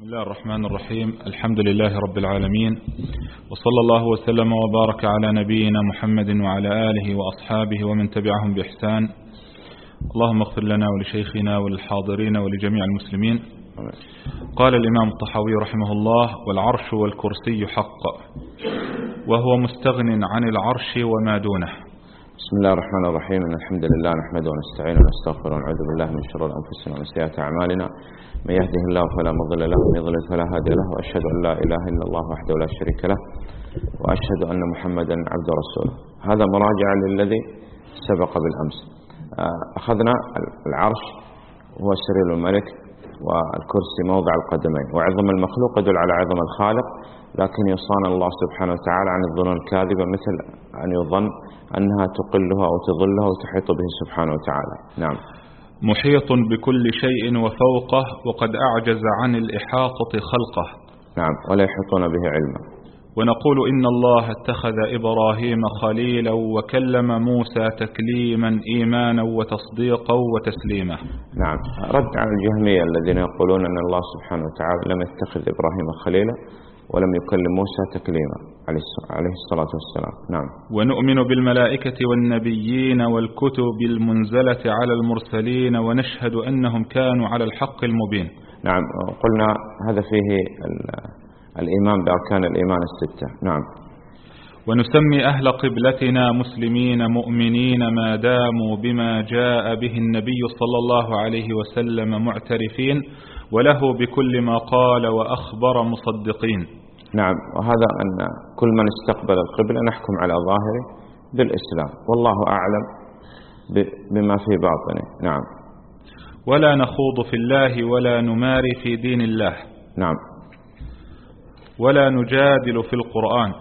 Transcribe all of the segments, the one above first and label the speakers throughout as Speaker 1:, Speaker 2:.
Speaker 1: بسم الله الرحمن الرحيم. الحمد لله رب العالمين، وصلى الله وسلم وبارك على نبينا محمد وعلى آله وأصحابه ومن تبعهم بإحسان. اللهم اغفر لنا ولشيخنا وللحاضرين ولجميع المسلمين. قال الإمام الطحاوي رحمه الله: والعرش والكرسي حق، وهو مستغن عن العرش وما دونه.
Speaker 2: بسم الله الرحمن الرحيم. إن الحمد لله نحمده ونستعينه ونستغفره ونعوذ بالله من شرور أنفسنا ومن سيئات أعمالنا. من يهده الله فلا مضل له ومن يضلل فلا هادي له، وأشهد أن لا إله إلا الله وحده لا شريك له، وأشهد أن محمدا عبده ورسوله. هذا مراجعة للذي سبق بالأمس. أخذنا العرش هو سرير الملك، والكرسي موضع القدمين، وعظم المخلوق يدل على عظم الخالق، لكن يصان الله سبحانه وتعالى عن الظنون الكاذبة، مثل أن يظن أنها تقله أو تظله وتحيط به سبحانه وتعالى. نعم.
Speaker 1: محيط بكل شيء وفوقه، وقد أعجز عن الإحاطة خلقه.
Speaker 2: نعم، ولا يحيطون به علما.
Speaker 1: ونقول إن الله اتخذ إبراهيم خليلا وكلم موسى تكليما إيمانا وتصديقا وتسليما.
Speaker 2: نعم، رد على الجهمية الذين يقولون أن الله سبحانه وتعالى لم يتخذ إبراهيم خليلا ولم يكلم موسى تكليما عليه الصلاة والسلام. نعم.
Speaker 1: ونؤمن بالملائكة والنبيين والكتب المنزلة على المرسلين، ونشهد أنهم كانوا على الحق المبين.
Speaker 2: نعم، قلنا هذا فيه الإيمان بأركان الإيمان الستة. نعم.
Speaker 1: ونسمي أهل قبلتنا مسلمين مؤمنين ما داموا بما جاء به النبي صلى الله عليه وسلم معترفين، وله بكل ما قال وأخبر مصدقين.
Speaker 2: نعم، وهذا أن كل من استقبل القبلة نحكم على ظاهره بالإسلام، والله أعلم بما في باطنه. نعم.
Speaker 1: ولا نخوض في الله ولا نماري في دين الله.
Speaker 2: نعم.
Speaker 1: ولا نجادل في القرآن.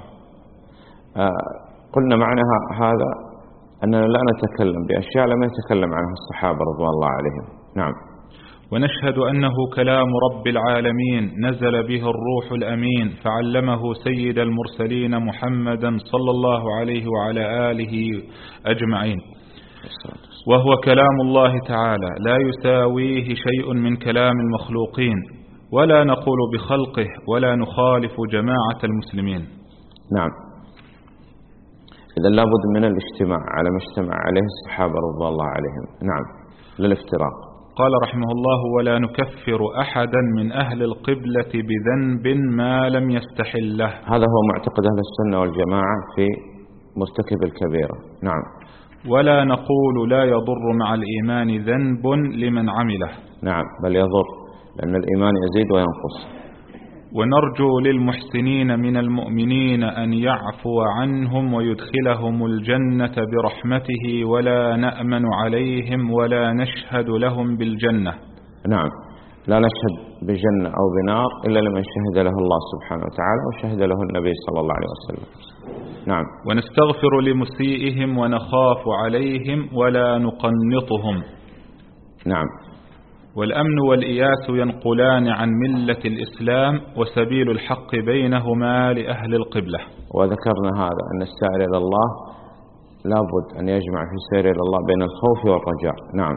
Speaker 2: قلنا معنى هذا أننا لا نتكلم بأشياء لم يتكلم عنها الصحابة رضوان الله عليهم. نعم.
Speaker 1: ونشهد أنه كلام رب العالمين نزل به الروح الأمين، فعلمه سيد المرسلين محمدا صلى الله عليه وعلى آله أجمعين، وهو كلام الله تعالى لا يساويه شيء من كلام المخلوقين، ولا نقول بخلقه ولا نخالف جماعة المسلمين.
Speaker 2: نعم. إذا لابد من الاجتماع على ما اجتمع عليه الصحابة رضي الله عليهم. نعم، للافتراق.
Speaker 1: قال رحمه الله: ولا نكفر أحدا من أهل القبلة بذنب ما لم يستحله.
Speaker 2: هذا هو معتقد أهل السنة والجماعة في مرتكب الكبيرة. نعم.
Speaker 1: ولا نقول لا يضر مع الإيمان ذنب لمن عمله.
Speaker 2: نعم، بل يضر، لأن الإيمان يزيد وينقص.
Speaker 1: ونرجو للمحسنين من المؤمنين أن يعفو عنهم ويدخلهم الجنة برحمته، ولا نأمن عليهم ولا نشهد لهم بالجنة.
Speaker 2: نعم، لا نشهد بجنة أو بنار إلا لمن شهد له الله سبحانه وتعالى وشهد له النبي صلى الله عليه وسلم. نعم.
Speaker 1: ونستغفر لمسيئهم ونخاف عليهم ولا نقنطهم.
Speaker 2: نعم.
Speaker 1: والأمن والإياس ينقلان عن ملة الإسلام، وسبيل الحق بينهما لأهل القبلة.
Speaker 2: وذكرنا هذا أن السائر إلى الله لابد أن يجمع في السير إلى الله بين الخوف والرجاء. نعم.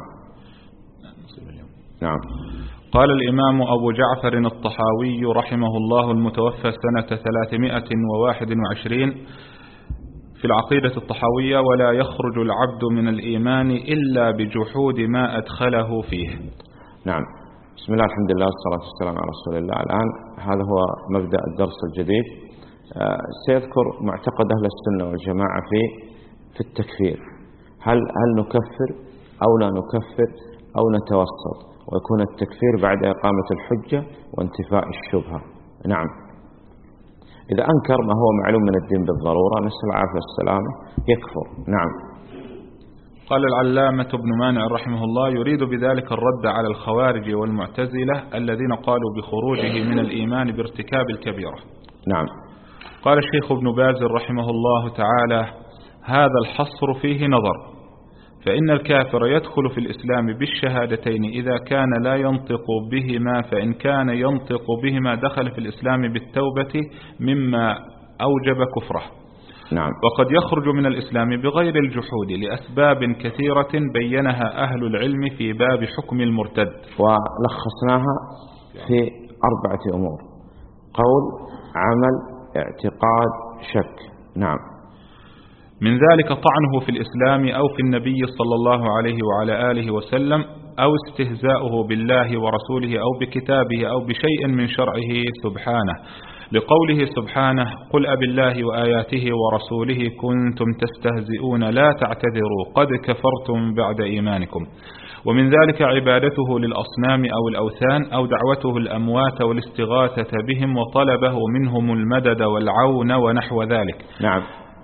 Speaker 2: نعم.
Speaker 1: قال الإمام أبو جعفر الطحاوي رحمه الله المتوفى سنة 321 في العقيدة الطحاوية: ولا يخرج العبد من الإيمان إلا بجحود ما أدخله فيه.
Speaker 2: نعم. بسم الله الحمد لله والصلاة والسلام على رسول الله. الآن هذا هو مبدأ الدرس الجديد. سيذكر معتقد أهل السنة والجماعة في التكفير. هل نكفر أو لا نكفر أو نتوسط، ويكون التكفير بعد إقامة الحجة وانتفاء الشبهة. نعم. إذا أنكر ما هو معلوم من الدين بالضرورة، نسأل العافية والسلامة، يكفر. نعم.
Speaker 1: قال العلامة ابن مانع رحمه الله: يريد بذلك الرد على الخوارج والمعتزلة الذين قالوا بخروجه من الإيمان بارتكاب الكبيرة.
Speaker 2: نعم.
Speaker 1: قال الشيخ ابن باز رحمه الله تعالى: هذا الحصر فيه نظر، فإن الكافر يدخل في الإسلام بالشهادتين إذا كان لا ينطق بهما، فإن كان ينطق بهما دخل في الإسلام بالتوبة مما أوجب كفره.
Speaker 2: نعم.
Speaker 1: وقد يخرج من الإسلام بغير الجحود لأسباب كثيرة بينها أهل العلم في باب حكم المرتد،
Speaker 2: ولخصناها في 4 أمور: قول، عمل، اعتقاد، شك. نعم.
Speaker 1: من ذلك طعنه في الإسلام أو في النبي صلى الله عليه وعلى آله وسلم، أو استهزاؤه بالله ورسوله أو بكتابه أو بشيء من شرعه سبحانه، لقوله سبحانه: قل أب الله وآياته ورسوله كنتم تستهزئون لا تعتذروا قد كفرتم بعد إيمانكم. ومن ذلك عبادته للأصنام أو الأوثان، أو دعوته الأموات والاستغاثة بهم وطلبه منهم المدد والعون ونحو ذلك.
Speaker 2: نعم.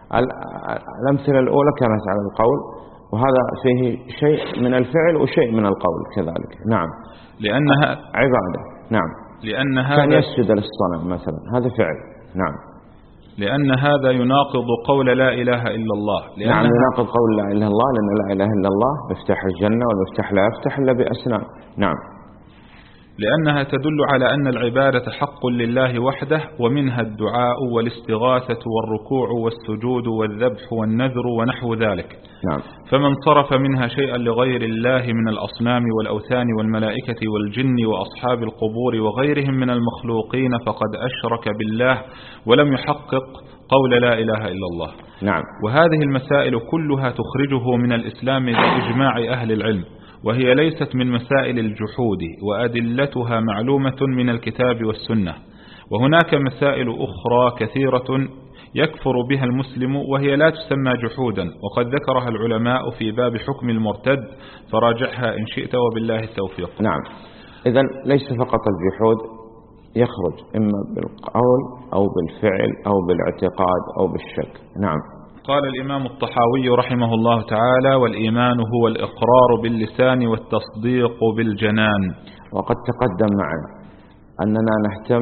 Speaker 2: الأمثلة الأولى كانت على القول، وهذا فيه شيء من الفعل وشيء من القول كذلك. نعم.
Speaker 1: لأنها
Speaker 2: عبادة. نعم.
Speaker 1: لأن
Speaker 2: كان
Speaker 1: هذا
Speaker 2: يسجد للصنم مثلا، هذا فعل. نعم.
Speaker 1: لأن هذا يناقض قول لا إله إلا الله.
Speaker 2: نعم، يناقض قول لا إله إلا الله، لأن لا إله إلا الله مفتاح الجنة، والمفتاح لا يفتح إلا بأسنان. نعم.
Speaker 1: لأنها تدل على أن العبادة حق لله وحده، ومنها الدعاء والاستغاثة والركوع والسجود والذبح والنذر ونحو ذلك.
Speaker 2: نعم.
Speaker 1: فمن صرف منها شيئا لغير الله من الأصنام والأوثان والملائكة والجن وأصحاب القبور وغيرهم من المخلوقين فقد أشرك بالله ولم يحقق قول لا إله إلا الله.
Speaker 2: نعم.
Speaker 1: وهذه المسائل كلها تخرجه من الإسلام بإجماع أهل العلم، وهي ليست من مسائل الجحود، وأدلتها معلومة من الكتاب والسنة. وهناك مسائل أخرى كثيرة يكفر بها المسلم وهي لا تسمى جحودا، وقد ذكرها العلماء في باب حكم المرتد، فراجعها إن شئت، وبالله التوفيق.
Speaker 2: نعم. إذن ليس فقط الجحود، يخرج إما بالقول أو بالفعل أو بالاعتقاد أو بالشك. نعم.
Speaker 1: قال الإمام الطحاوي رحمه الله تعالى: والإيمان هو الإقرار باللسان والتصديق بالجنان.
Speaker 2: وقد تقدم معنا أننا نهتم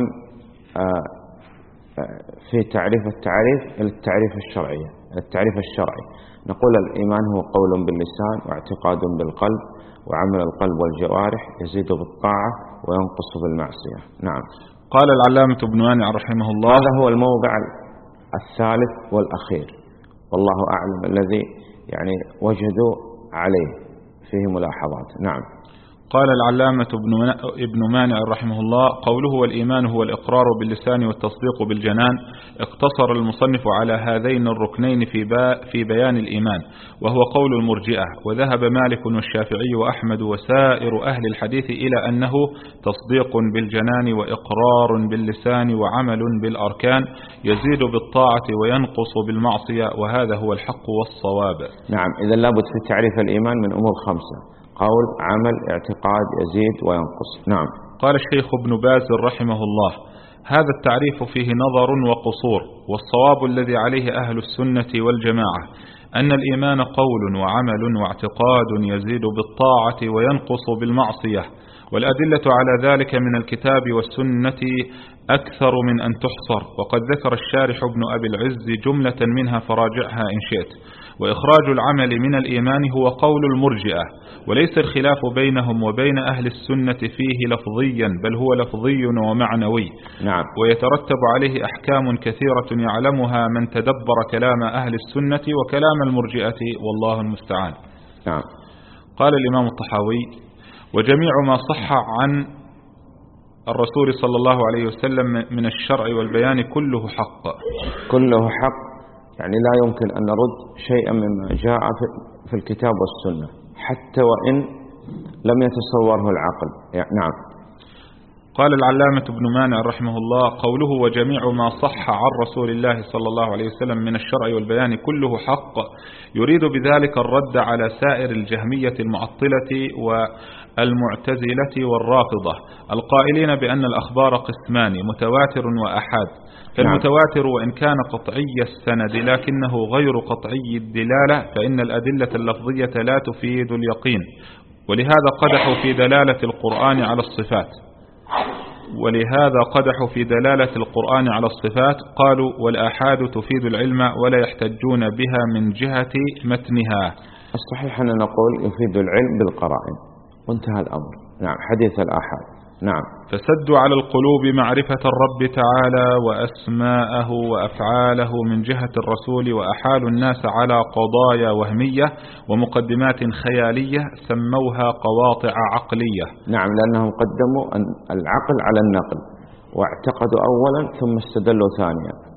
Speaker 2: في تعريف التعريف الشرعي. نقول الإيمان هو قول باللسان واعتقاد بالقلب وعمل القلب والجوارح، يزيد بالطاعة وينقص بالمعصية. نعم.
Speaker 1: قال العلامة ابن مانع رحمه الله:
Speaker 2: هذا هو الموضع الثالث والأخير، والله أعلم، الذي وجدوا عليه فيه ملاحظات. نعم.
Speaker 1: قال العلامة ابن مانع رحمه الله: قوله والإيمان هو الإقرار باللسان والتصديق بالجنان، اقتصر المصنف على هذين الركنين في بيان الإيمان، وهو قول المرجئة. وذهب مالك والشافعي وأحمد وسائر أهل الحديث إلى أنه تصديق بالجنان وإقرار باللسان وعمل بالأركان، يزيد بالطاعة وينقص بالمعصية، وهذا هو الحق والصواب.
Speaker 2: نعم. إذا لابد في تعريف الإيمان من أمور 5: قول، عمل، اعتقاد، يزيد وينقص. نعم.
Speaker 1: قال الشيخ ابن باز رحمه الله: هذا التعريف فيه نظر وقصور، والصواب الذي عليه أهل السنة والجماعة أن الإيمان قول وعمل واعتقاد يزيد بالطاعة وينقص بالمعصية، والأدلة على ذلك من الكتاب والسنة أكثر من أن تحصر، وقد ذكر الشارح ابن أبي العز جملة منها فراجعها إن شئت. وإخراج العمل من الإيمان هو قول المرجئة، وليس الخلاف بينهم وبين أهل السنة فيه لفظيا، بل هو لفظي ومعنوي.
Speaker 2: نعم.
Speaker 1: ويترتب عليه أحكام كثيرة يعلمها من تدبر كلام أهل السنة وكلام المرجئة، والله المستعان.
Speaker 2: نعم.
Speaker 1: قال الإمام الطحاوي: وجميع ما صح عن الرسول صلى الله عليه وسلم من الشرع والبيان كله حق.
Speaker 2: كله حق، لا يمكن أن نرد شيئا مما جاء في الكتاب والسنة، حتى وإن لم يتصوره العقل. نعم.
Speaker 1: قال العلامة ابن مانع رحمه الله: قوله وجميع ما صح عن رسول الله صلى الله عليه وسلم من الشرع والبيان كله حق، يريد بذلك الرد على سائر الجهمية المعطلة والمعتزلة والرافضة القائلين بأن الأخبار قسمان: متواتر وأحاد. فالمتواتر وإن كان قطعي السند لكنه غير قطعي الدلالة، فإن الأدلة اللفظية لا تفيد اليقين، ولهذا قدحوا في دلالة القرآن على الصفات. قالوا: والآحاد تفيد العلم ولا يحتجون بها من جهة متنها.
Speaker 2: الصحيح أن نقول يفيد العلم بالقرائن، وانتهى الأمر. نعم. حديث الآحاد. نعم.
Speaker 1: فسدوا على القلوب معرفة الرب تعالى وأسماءه وأفعاله من جهة الرسول، وأحالوا الناس على قضايا وهمية ومقدمات خيالية سموها قواطع عقلية.
Speaker 2: نعم. لأنهم قدموا العقل على النقل، واعتقدوا أولا ثم استدلوا ثانيا.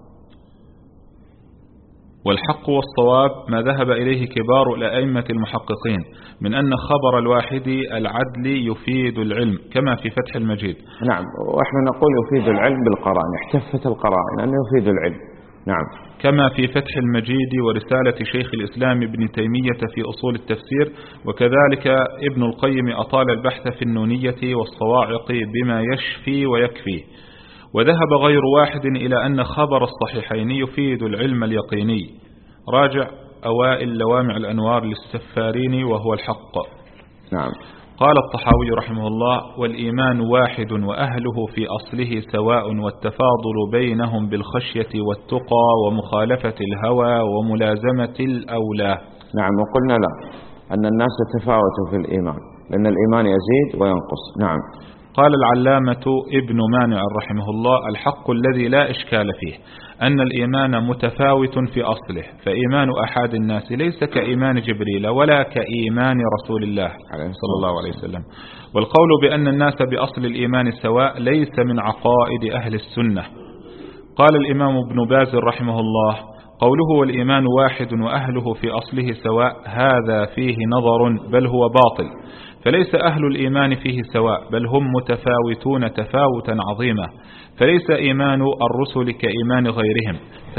Speaker 1: والحق والصواب ما ذهب إليه كبار الأئمة المحققين من أن خبر الواحد العدل يفيد العلم كما في فتح المجيد.
Speaker 2: نعم، وإحنا نقول يفيد العلم بالقرائن، احتفت القرائن أنه يفيد العلم. نعم،
Speaker 1: كما في فتح المجيد ورسالة شيخ الإسلام ابن تيمية في أصول التفسير، وكذلك ابن القيم أطال البحث في النونية والصواعق بما يشفي ويكفي. وذهب غير واحد إلى أن خبر الصحيحين يفيد العلم اليقيني. راجع أوائل لوامع الأنوار للسفارين وهو الحق.
Speaker 2: نعم.
Speaker 1: قال الطحاوي رحمه الله: والإيمان واحد وأهله في أصله سواء، والتفاضل بينهم بالخشية والتقى ومخالفة الهوى وملازمة الأولى.
Speaker 2: نعم، وقلنا لا، أن الناس تفاوتوا في الإيمان، لأن الإيمان يزيد وينقص. نعم.
Speaker 1: قال العلامة ابن مانع رحمه الله: الحق الذي لا إشكال فيه أن الإيمان متفاوت في أصله، فإيمان أحد الناس ليس كإيمان جبريل ولا كإيمان رسول الله صلى الله عليه وسلم. والقول بأن الناس بأصل الإيمان سواء ليس من عقائد أهل السنة. قال الإمام ابن باز رحمه الله: قوله والإيمان واحد وأهله في أصله سواء هذا فيه نظر، بل هو باطل، فليس أهل الإيمان فيه سواء، بل هم متفاوتون تفاوتا عظيما. فليس إيمان الرسل كإيمان غيرهم،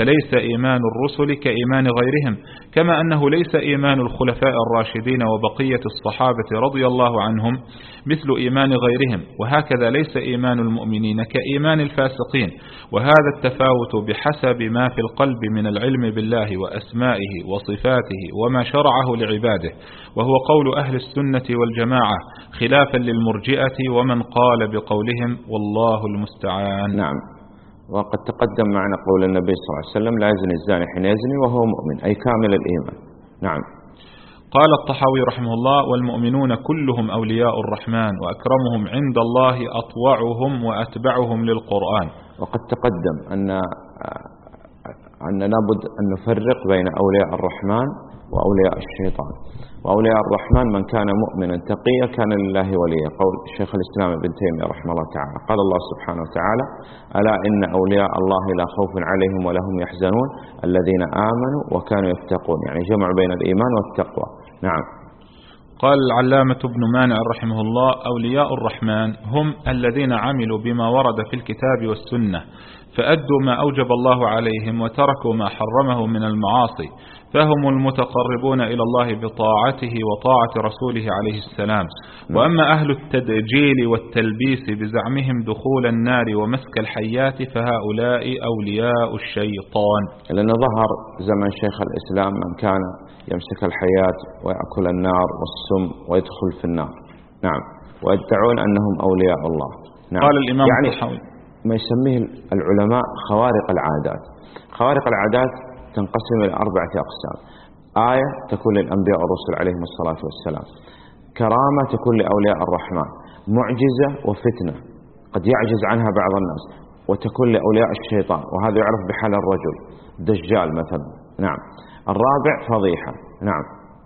Speaker 1: كما أنه ليس إيمان الخلفاء الراشدين وبقية الصحابة رضي الله عنهم مثل إيمان غيرهم، وهكذا ليس إيمان المؤمنين كإيمان الفاسقين. وهذا التفاوت بحسب ما في القلب من العلم بالله وأسمائه وصفاته وما شرعه لعباده، وهو قول أهل السنة والجماعة، خلافا للمرجئة ومن قال بقولهم والله المستعان.
Speaker 2: نعم. وقد تقدم معنا قول النبي صلى الله عليه وسلم: لا يزني الزاني حين يزني وهو مؤمن، أي كامل الإيمان. نعم.
Speaker 1: قال الطحاوي رحمه الله: والمؤمنون كلهم أولياء الرحمن، وأكرمهم عند الله أطوعهم وأتبعهم للقرآن.
Speaker 2: وقد تقدم أن لابد أن نفرق بين أولياء الرحمن وأولياء الشيطان. وأولياء الرحمن من كان مؤمنا تقيا كان لله وليا، قول شيخ الإسلام ابن تيمية رحمه الله تعالى. قال الله سبحانه وتعالى: ألا إن أولياء الله لا خوف عليهم ولا هم يحزنون الذين آمنوا وكانوا يتقون، يعني جمع بين الإيمان والتقوى. نعم.
Speaker 1: قال العلامة ابن مانع رحمه الله: أولياء الرحمن هم الذين عملوا بما ورد في الكتاب والسنة، فأدوا ما أوجب الله عليهم وتركوا ما حرمه من المعاصي، فهم المتقربون إلى الله بطاعته وطاعة رسوله عليه السلام. وأما أهل التدجيل والتلبيس بزعمهم دخول النار ومسك الحيات فهؤلاء أولياء الشيطان.
Speaker 2: لأن ظهر زمن شيخ الإسلام من كان يمسك الحيات ويأكل النار والسم ويدخل في النار. نعم. ويدعون أنهم أولياء الله. نعم.
Speaker 1: قال الإمام
Speaker 2: يعني ما يسميه العلماء خوارق العادات. خوارق العادات تنقسم إلى 4 أقسام: آية تكون للأنبياء والرسل عليهم الصلاة والسلام، كرامة تكون لأولياء الرحمن، معجزة وفتنة قد يعجز عنها بعض الناس، وتكون لأولياء الشيطان، وهذا يعرف بحال الرجل دجال مثلا. نعم. الرابع فضيحة. نعم.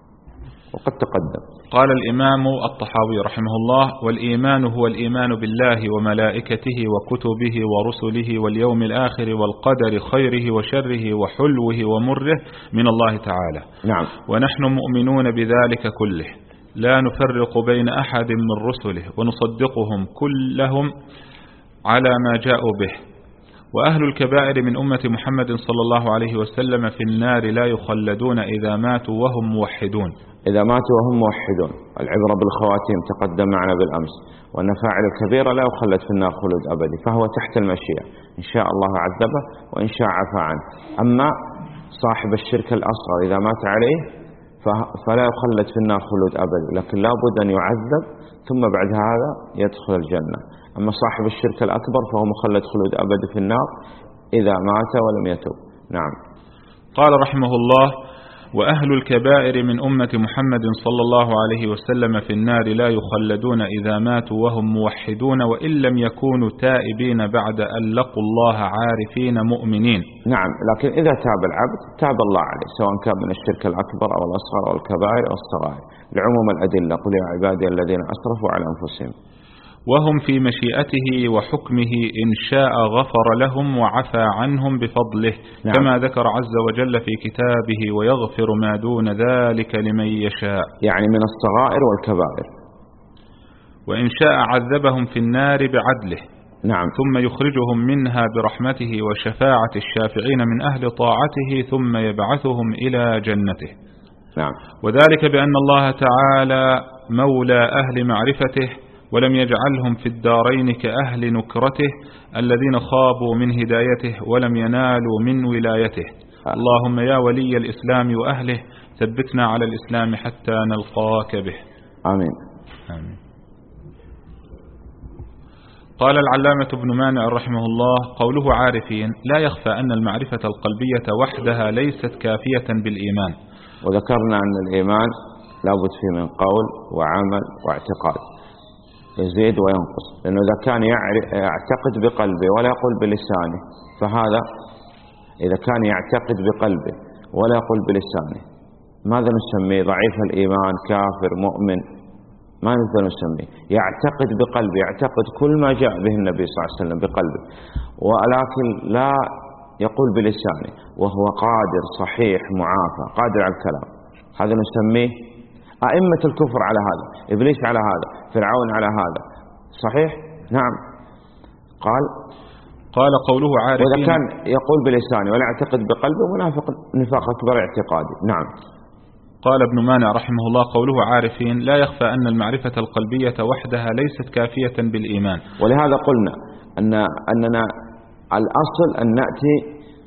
Speaker 2: وقد تقدم.
Speaker 1: قال الإمام الطحاوي رحمه الله: والإيمان هو الإيمان بالله وملائكته وكتبه ورسله واليوم الآخر والقدر خيره وشره وحلوه ومره من الله تعالى.
Speaker 2: نعم.
Speaker 1: ونحن مؤمنون بذلك كله، لا نفرق بين أحد من رسله، ونصدقهم كلهم على ما جاءوا به. وأهل الكبائر من أمة محمد صلى الله عليه وسلم في النار لا يخلدون إذا ماتوا وهم موحدون.
Speaker 2: إذا ماتوا وهم موحدون، العبرة بالخواتيم تقدم معنا بالأمس، وأن فاعل الكبيرة لا يخلد في النار خلود أبدي، فهو تحت المشيئة، إن شاء الله عذبه وإن شاء عفى عنه. أما صاحب الشرك الأصغر إذا مات عليه فلا يخلد في النار خلود أبدي، لكن لا بد أن يعذب ثم بعد هذا يدخل الجنة. أما صاحب الشرك الأكبر فهو مخلد خلود أبدي في النار إذا مات ولم يتوب. نعم.
Speaker 1: قال رحمه الله: وأهل الكبائر من أمة محمد صلى الله عليه وسلم في النار لا يخلدون إذا ماتوا وهم موحدون، وإن لم يكونوا تائبين بعد أن لقوا الله عارفين مؤمنين.
Speaker 2: نعم. لكن إذا تاب العبد تاب الله عليه، سواء كان من الشرك الأكبر أو الأصغر أو الكبائر أو الصغائر، لعموم الأدلة: قل يا عبادي الذين أسرفوا على أنفسهم.
Speaker 1: وهم في مشيئته وحكمه، إن شاء غفر لهم وعفى عنهم بفضله.
Speaker 2: نعم.
Speaker 1: كما ذكر عز وجل في كتابه: ويغفر ما دون ذلك لمن يشاء،
Speaker 2: يعني من الصغائر والكبائر.
Speaker 1: وإن شاء عذبهم في النار بعدله،
Speaker 2: نعم.
Speaker 1: ثم يخرجهم منها برحمته وشفاعة الشافعين من أهل طاعته، ثم يبعثهم إلى جنته.
Speaker 2: نعم.
Speaker 1: وذلك بأن الله تعالى مولى أهل معرفته، ولم يجعلهم في الدارين كأهل نكرته الذين خابوا من هدايته ولم ينالوا من ولايته. اللهم يا ولي الإسلام وأهله، ثبتنا على الإسلام حتى نلقاك به.
Speaker 2: آمين.
Speaker 1: آمين. قال العلامة ابن مانع رحمه الله: قوله عارفين لا يخفى أن المعرفة القلبية وحدها ليست كافية بالإيمان.
Speaker 2: وذكرنا أن الإيمان لا بد فيه من قول وعمل واعتقاد، يزيد وينقص، لأنه إذا كان يعتقد بقلبه ولا يقول بلسانه، فهذا إذا كان يعتقد بقلبه ولا يقول بلسانه ماذا نسميه؟ ضعيف الإيمان، كافر، مؤمن، ما نقدر نسميه. يعتقد بقلبه، يعتقد كل ما جاء به النبي صلى الله عليه وسلم بقلبه، ولكن لا يقول بلسانه، وهو قادر صحيح معافى قادر على الكلام، هذا نسميه أئمة الكفر على هذا، إبليس على هذا، فرعون على هذا. صحيح؟ نعم. قال
Speaker 1: قوله عارفين،
Speaker 2: وإذا كان يقول بلسانه ولا يعتقد بقلبه منافق نفاق أكبر اعتقادي. نعم.
Speaker 1: قال ابن مانع رحمه الله: قوله عارفين لا يخفى أن المعرفة القلبية وحدها ليست كافية بالإيمان.
Speaker 2: ولهذا قلنا أننا الأصل أن نأتي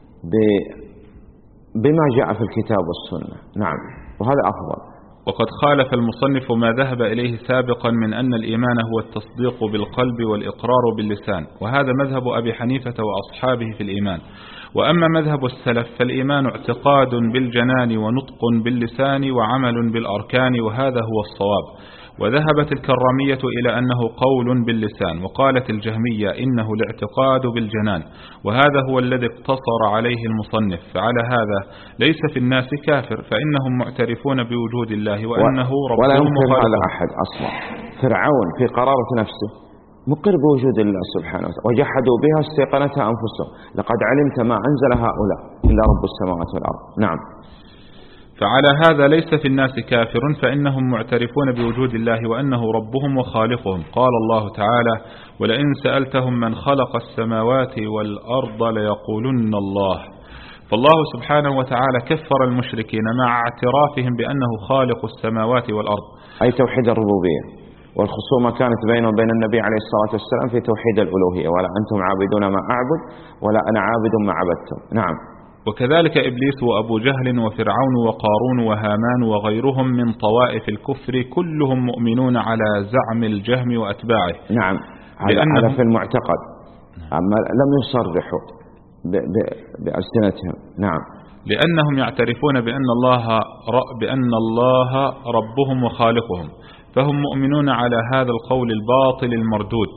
Speaker 2: بما جاء في الكتاب والسنة. نعم، وهذا أفضل.
Speaker 1: وقد خالف المصنف ما ذهب إليه سابقا من أن الإيمان هو التصديق بالقلب والإقرار باللسان، وهذا مذهب أبي حنيفة وأصحابه في الإيمان. وأما مذهب السلف فالإيمان اعتقاد بالجنان ونطق باللسان وعمل بالأركان، وهذا هو الصواب. وذهبت الكرامية إلى أنه قول باللسان، وقالت الجهمية إنه الاعتقاد بالجنان، وهذا هو الذي اقتصر عليه المصنف. فعلى هذا ليس في الناس كافر، فإنهم معترفون بوجود الله وأنه ربهم
Speaker 2: ولا يمكن
Speaker 1: وخالقهم.
Speaker 2: هذا أحد أصلا. فرعون في قرارة نفسه مقر بوجود الله سبحانه وتعالى، وجحدوا بها استيقنتها أنفسهم، لقد علمت ما أنزل هؤلاء إلا رب السماوات والأرض. نعم.
Speaker 1: فعلى هذا ليس في الناس كافر، فإنهم معترفون بوجود الله وأنه ربهم وخالقهم. قال الله تعالى: ولئن سألتهم من خلق السماوات والأرض ليقولن الله. فالله سبحانه وتعالى كفر المشركين مع اعترافهم بأنه خالق السماوات والأرض،
Speaker 2: أي توحيد الربوبية. والخصومة كانت بينه وبين النبي عليه الصلاة والسلام في توحيد الألوهية: ولا أنتم عابدون ما أعبد ولا أنا عابد ما عبدتم. نعم.
Speaker 1: وكذلك إبليس وأبو جهل وفرعون وقارون وهامان وغيرهم من طوائف الكفر كلهم مؤمنون على زعم الجهم وأتباعه.
Speaker 2: نعم، هذا في المعتقد، أما لم يصرحوا بألسنتهم. نعم.
Speaker 1: لأنهم يعترفون بأن الله ربهم وخالقهم، فهم مؤمنون على هذا القول الباطل المردود.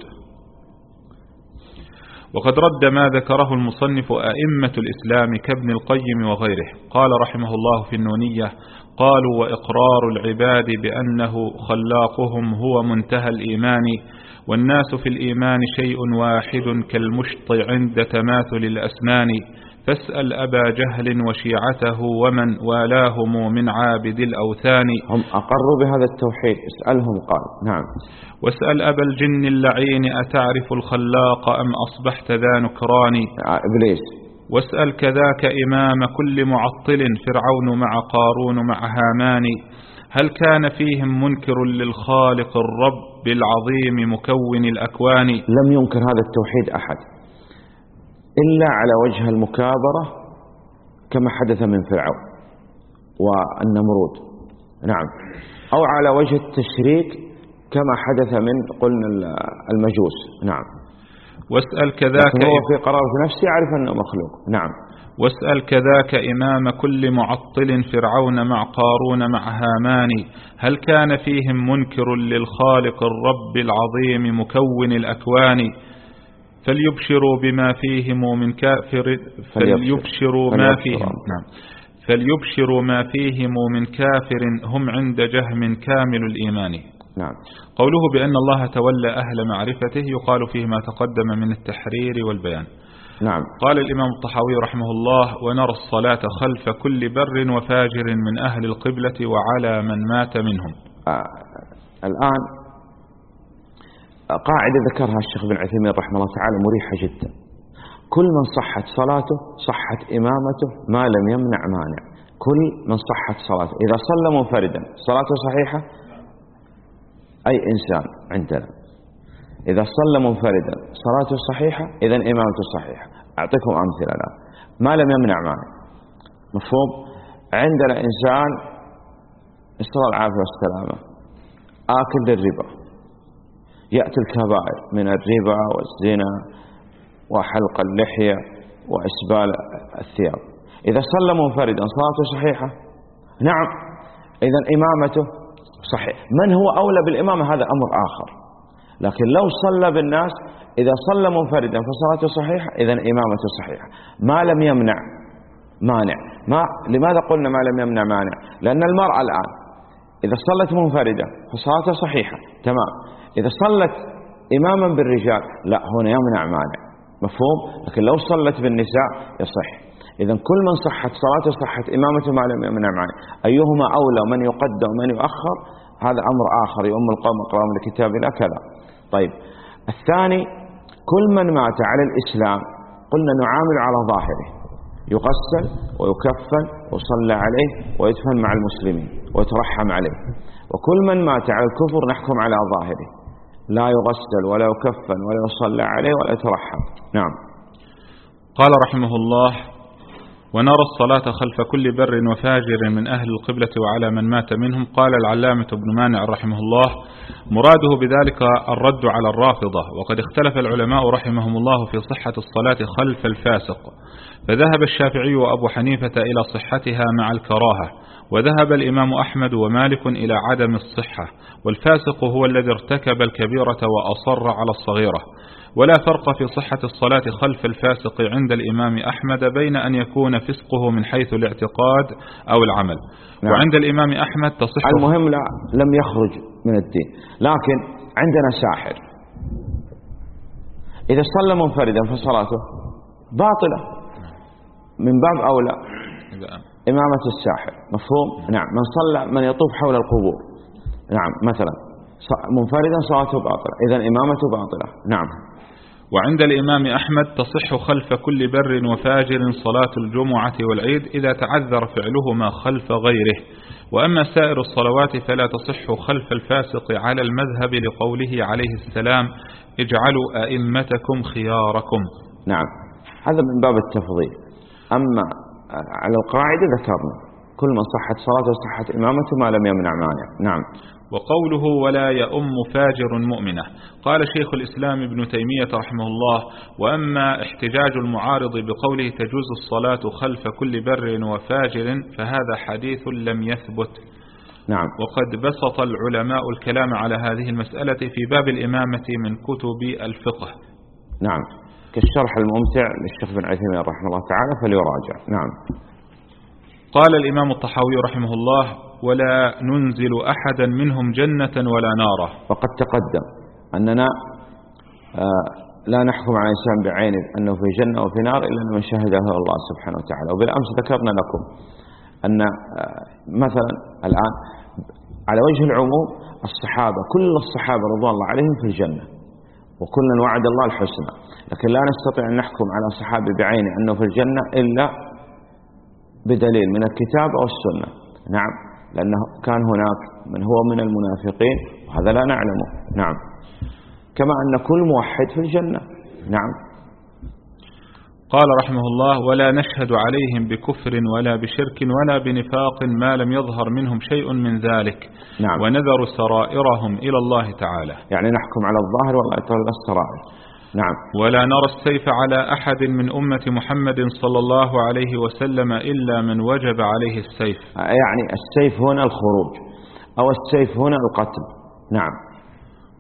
Speaker 1: وقد رد ما ذكره المصنف أئمة الإسلام كابن القيم وغيره. قال رحمه الله في النونية: قالوا: وإقرار العباد بأنه خلاقهم هو منتهى الإيمان، والناس في الإيمان شيء واحد كالمشط عند تماثل الأسنان، فاسأل أبا جهل وشيعته ومن والاهم من عابد الأوثان.
Speaker 2: هم أقروا بهذا التوحيد، اسألهم. قال: نعم.
Speaker 1: واسأل أبا الجن اللعين أتعرف الخلاق أم أصبحت ذا نكران.
Speaker 2: إبليس.
Speaker 1: واسأل كذاك إمام كل معطل فرعون مع قارون مع هامان، هل كان فيهم منكر للخالق الرب العظيم مكون الأكوان.
Speaker 2: لم ينكر هذا التوحيد أحد إلا على وجه المكابرة كما حدث من فرعون والنمرود. نعم. أو على وجه التشريك كما حدث من قلنا المجوس. نعم.
Speaker 1: واسأل كذاك
Speaker 2: هو في قرارة نفسه يعرف أنه مخلوق. نعم.
Speaker 1: واسأل كذاك إمام كل معطل فرعون مع قارون مع هامان، هل كان فيهم منكر للخالق الرب العظيم مكون الأكوان. فليبشروا بما فيهم من كافر فليبشروا ما فيهم من كافر هم عند جهم كامل الإيمان.
Speaker 2: نعم.
Speaker 1: قوله بأن الله تولى أهل معرفته يقال فيه ما تقدم من التحرير والبيان.
Speaker 2: نعم.
Speaker 1: قال الإمام الطحاوي رحمه الله: ونرى الصلاة خلف كل بر وفاجر من أهل القبلة وعلى من مات منهم.
Speaker 2: الآن قاعدة ذكرها الشيخ بن عثيمين رحمه الله تعالى مريحة جدا: كل من صحت صلاته صحت إمامته ما لم يمنع مانع. كل من صحت صلاته، إذا صلى منفردا صلاته صحيحة، أي إنسان عندنا إذا صلى منفردا صلاته صحيحة إذن إمامته صحيحة. أعطيكم أمثلة الآن: ما لم يمنع مانع، مفهوم؟ عندنا إنسان نسأل الله العافية والسلامة آكل للربا، يأتي الكبائر من الربا والزنا وحلق اللحية وإسبال الثياب، إذا صلى منفردا صلاته صحيحة؟ نعم. إذن إمامته صحيح. من هو أولى بالإمامة هذا أمر آخر، لكن لو صلى بالناس إذا صلى منفردا فصلاته صحيحة إذن إمامته صحيحة ما لم يمنع مانع. لماذا قلنا ما لم يمنع مانع؟ لأن المرأة الآن إذا صلت منفردة فصلاته صحيحة تمام، إذا صلت إماما بالرجال لا، هنا يمنع مانع، مفهوم؟ لكن لو صلت بالنساء يصح. إذن كل من صحت صلاته صحت إمامته ما لم يمنع مانع. أيهما أولى، من يقدم ومن يؤخر، هذا أمر آخر. يؤم القوم اقرأوا لكتاب الله كذا. طيب، الثاني: كل من مات على الإسلام قلنا نعامل على ظاهره، يغسل ويكفن ويصلى عليه ويدفن مع المسلمين ويترحم عليه. وكل من مات على الكفر نحكم على ظاهره، لا يغسل ولا يكفن ولا يصلى عليه ولا يترحم. نعم.
Speaker 1: قال رحمه الله: ونرى الصلاة خلف كل بر وفاجر من أهل القبلة وعلى من مات منهم. قال العلامة ابن مانع رحمه الله: مراده بذلك الرد على الرافضة، وقد اختلف العلماء رحمهم الله في صحة الصلاة خلف الفاسق، فذهب الشافعي وأبو حنيفة إلى صحتها مع الكراهة، وذهب الإمام أحمد ومالك إلى عدم الصحة، والفاسق هو الذي ارتكب الكبيرة وأصر على الصغيرة. ولا فرق في صحة الصلاة خلف الفاسق عند الإمام أحمد بين أن يكون فسقه من حيث الاعتقاد أو العمل. نعم. وعند الإمام أحمد تصح.
Speaker 2: المهم لم يخرج من الدين، لكن عندنا ساحر إذا صلى منفردا فصلاته باطلة، من باب أولى إمامة الساحر، مفهوم؟ نعم. من يطوف حول القبور، نعم، مثلا منفردا صلاته باطلة، إذن إمامته باطلة. نعم.
Speaker 1: وعند الإمام أحمد تصح خلف كل بر وفاجر صلاة الجمعة والعيد إذا تعذر فعلهما خلف غيره، وأما سائر الصلوات فلا تصح خلف الفاسق على المذهب لقوله عليه السلام: اجعلوا أئمتكم خياركم.
Speaker 2: نعم، هذا من باب التفضيل. أما على القاعدة ذكرنا كل من صحت صلاته صحت إمامته ما لم يمنع مانع. نعم.
Speaker 1: وقوله: ولا يؤم فاجر مؤمنة. قال شيخ الإسلام ابن تيمية رحمه الله: وأما احتجاج المعارض بقوله تجوز الصلاة خلف كل بر وفاجر فهذا حديث لم يثبت.
Speaker 2: نعم.
Speaker 1: وقد بسط العلماء الكلام على هذه المسألة في باب الإمامة من كتب الفقه.
Speaker 2: نعم، كالشرح الممتع للشيخ بن عثيمين رحمه الله تعالى فليراجع. نعم.
Speaker 1: قال الإمام الطحاوي رحمه الله: ولا ننزل أحدا منهم جنة ولا نارا.
Speaker 2: وقد تقدم أننا لا نحكم على إنسان بعينه أنه في جنة وفي نار إلا من شهده الله سبحانه وتعالى. وبالأمس ذكرنا لكم أن مثلا الآن على وجه العموم الصحابة كل الصحابة رضوان الله عليهم في الجنة وكلا وعد الله الحسنى، لكن لا نستطيع أن نحكم على صحابي بعينه أنه في الجنة إلا بدليل من الكتاب أو السنة. نعم، لأنه كان هناك من هو من المنافقين وهذا لا نعلمه. نعم. كما أن كل موحد في الجنة. نعم.
Speaker 1: قال رحمه الله: ولا نشهد عليهم بكفر ولا بشرك ولا بنفاق ما لم يظهر منهم شيء من ذلك.
Speaker 2: نعم.
Speaker 1: ونذر سرائرهم إلى الله تعالى،
Speaker 2: يعني نحكم على الظاهر والله يتولى السرائر. نعم.
Speaker 1: ولا نرى السيف على أحد من أمة محمد صلى الله عليه وسلم إلا من وجب عليه السيف.
Speaker 2: يعني السيف هنا الخروج أو السيف هنا القتل. نعم.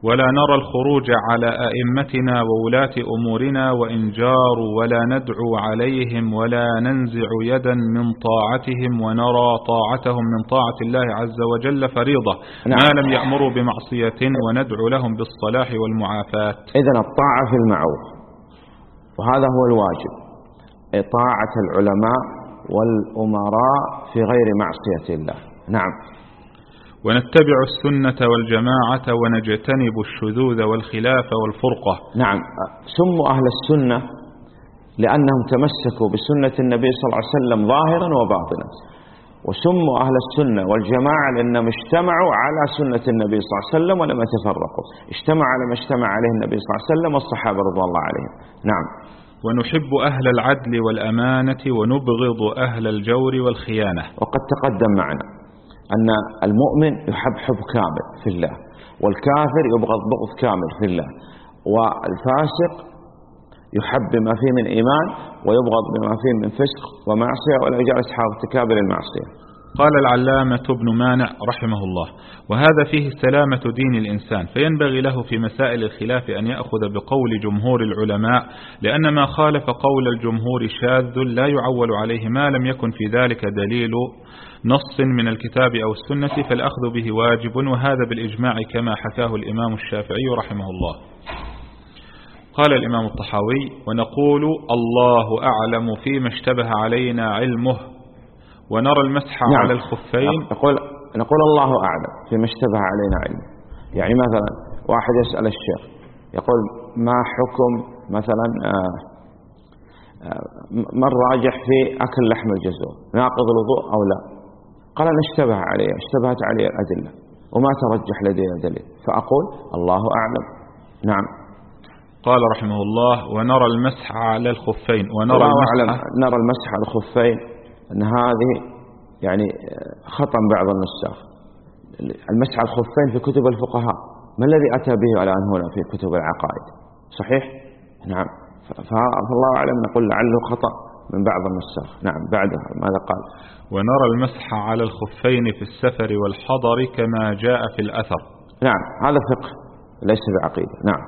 Speaker 1: ولا نرى الخروج على أئمتنا وولاة أمورنا وإن جاروا، ولا ندعو عليهم ولا ننزع يدا من طاعتهم، ونرى طاعتهم من طاعة الله عز وجل فريضة ما لم يأمروا بمعصية، وندعو لهم بالصلاح والمعافاة.
Speaker 2: إذن الطاعة في المعروف، وهذا هو الواجب، طاعة العلماء والأمراء في غير معصية الله. نعم.
Speaker 1: ونتبع السنة والجماعة ونجتنب الشذوذ والخلاف والفرقة.
Speaker 2: نعم. سموا أهل السنة لأنهم تمسكوا بسنة النبي صلى الله عليه وسلم ظاهرا وباطنا، وسموا أهل السنة والجماعة لأنهم اجتمعوا على سنة النبي صلى الله عليه وسلم ولم يتفرقوا، اجتمع على ما اجتمع عليه النبي صلى الله عليه وسلم والصحابة رضوان الله عليهم. نعم.
Speaker 1: ونحب أهل العدل والأمانة ونبغض أهل الجور والخيانة.
Speaker 2: وقد تقدم معنا أن المؤمن يحب حب كامل في الله، والكافر يبغض بغض كامل في الله، والفاسق يحب بما فيه من إيمان ويبغض بما فيه من فسق ومعصية، ولا يجعل أصحاب ارتكاب للمعصية.
Speaker 1: قال العلامة ابن مانع رحمه الله: وهذا فيه سلامة دين الإنسان، فينبغي له في مسائل الخلاف أن يأخذ بقول جمهور العلماء، لأن ما خالف قول الجمهور شاذ لا يعول عليه ما لم يكن في ذلك دليل نص من الكتاب أو السنة، فالأخذ به واجب، وهذا بالإجماع كما حكاه الإمام الشافعي رحمه الله. قال الإمام الطحاوي: ونقول الله أعلم فيما اشتبه علينا علمه، ونرى المسح على الخفين.
Speaker 2: نقول الله أعلم فيما اشتبه علينا علمه. يعني مثلا واحد يسأل الشيخ يقول: ما حكم مثلا ما الراجح في أكل لحم الجزور، ناقض الوضوء أو لا؟ قال: أنا اشتبهت علي الأدلة وما ترجح لدي دليل، فأقول الله أعلم. نعم.
Speaker 1: قال رحمه الله: ونرى المسح على الخفين.
Speaker 2: نرى المسح على الخفين أن هذه يعني خطأ بعض النساخ. المسح على الخفين في كتب الفقهاء، ما الذي أتى به على أن هنا في كتب العقائد؟ صحيح؟ نعم. فالله أعلم، نقول لعله خطأ من بعض النساخ. نعم. بعدها ماذا قال؟
Speaker 1: ونرى المسح على الخفين في السفر والحضر كما جاء في الأثر.
Speaker 2: نعم. هذا فقه ليس بعقيدة. نعم.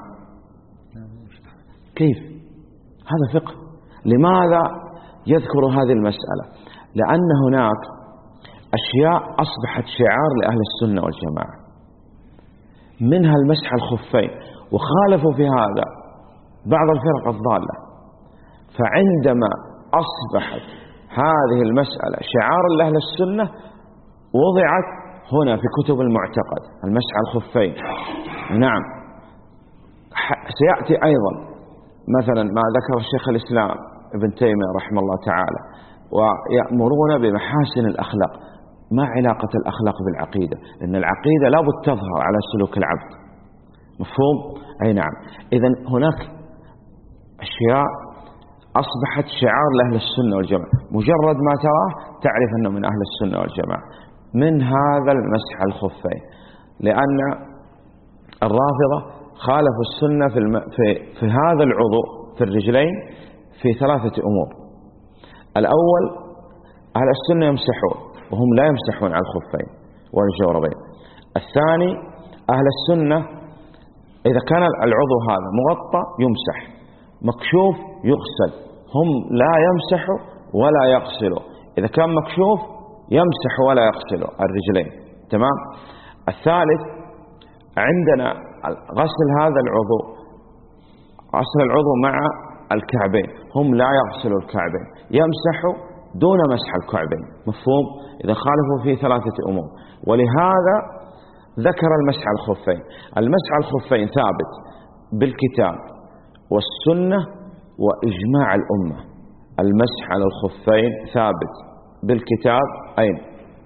Speaker 2: كيف؟ هذا فقه. لماذا يذكر هذه المسألة؟ لأن هناك أشياء أصبحت شعار لأهل السنة والجماعة، منها المسح على الخفين، وخالفوا في هذا بعض الفرق الضالة. فعندما أصبحت هذه المسألة شعار لأهل السنة وضعت هنا في كتب المعتقد المسح على الخفين. نعم. سيأتي أيضا مثلا ما ذكر الشيخ الإسلام ابن تيمية رحمه الله تعالى، ويأمرون بمحاسن الأخلاق. ما علاقة الأخلاق بالعقيدة؟ لأن العقيدة لا بد تظهر على سلوك العبد. مفهوم؟ أي نعم. إذن هناك أشياء أصبحت شعار لأهل السنة والجماعة، مجرد ما تراه تعرف أنه من أهل السنة والجماعة. من هذا المسح على الخفين، لأن الرافضة خالفوا السنة في هذا العضو في الرجلين في ثلاثة أمور. الأول، أهل السنة يمسحون وهم لا يمسحون على الخفين والجوربين. الثاني، أهل السنة إذا كان العضو هذا مغطى يمسح، مكشوف يغسل، هم لا يمسحوا ولا يغسلوا. إذا كان مكشوف يمسح ولا يغسلوا الرجلين. تمام. الثالث، عندنا غسل هذا العضو، غسل العضو مع الكعبين، هم لا يغسلوا الكعبين، يمسحوا دون مسح الكعبين. مفهوم؟ إذا خالفوا في ثلاثة أمور، ولهذا ذكر المسح على الخفين. المسح على الخفين ثابت بالكتاب والسنة وإجماع الأمة. المسح على الخفين ثابت بالكتاب أين؟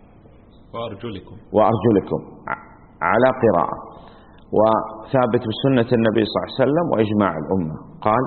Speaker 2: وأرجلكم على قراءة، وثابت بسنة النبي صلى الله عليه وسلم وإجماع الأمة. قال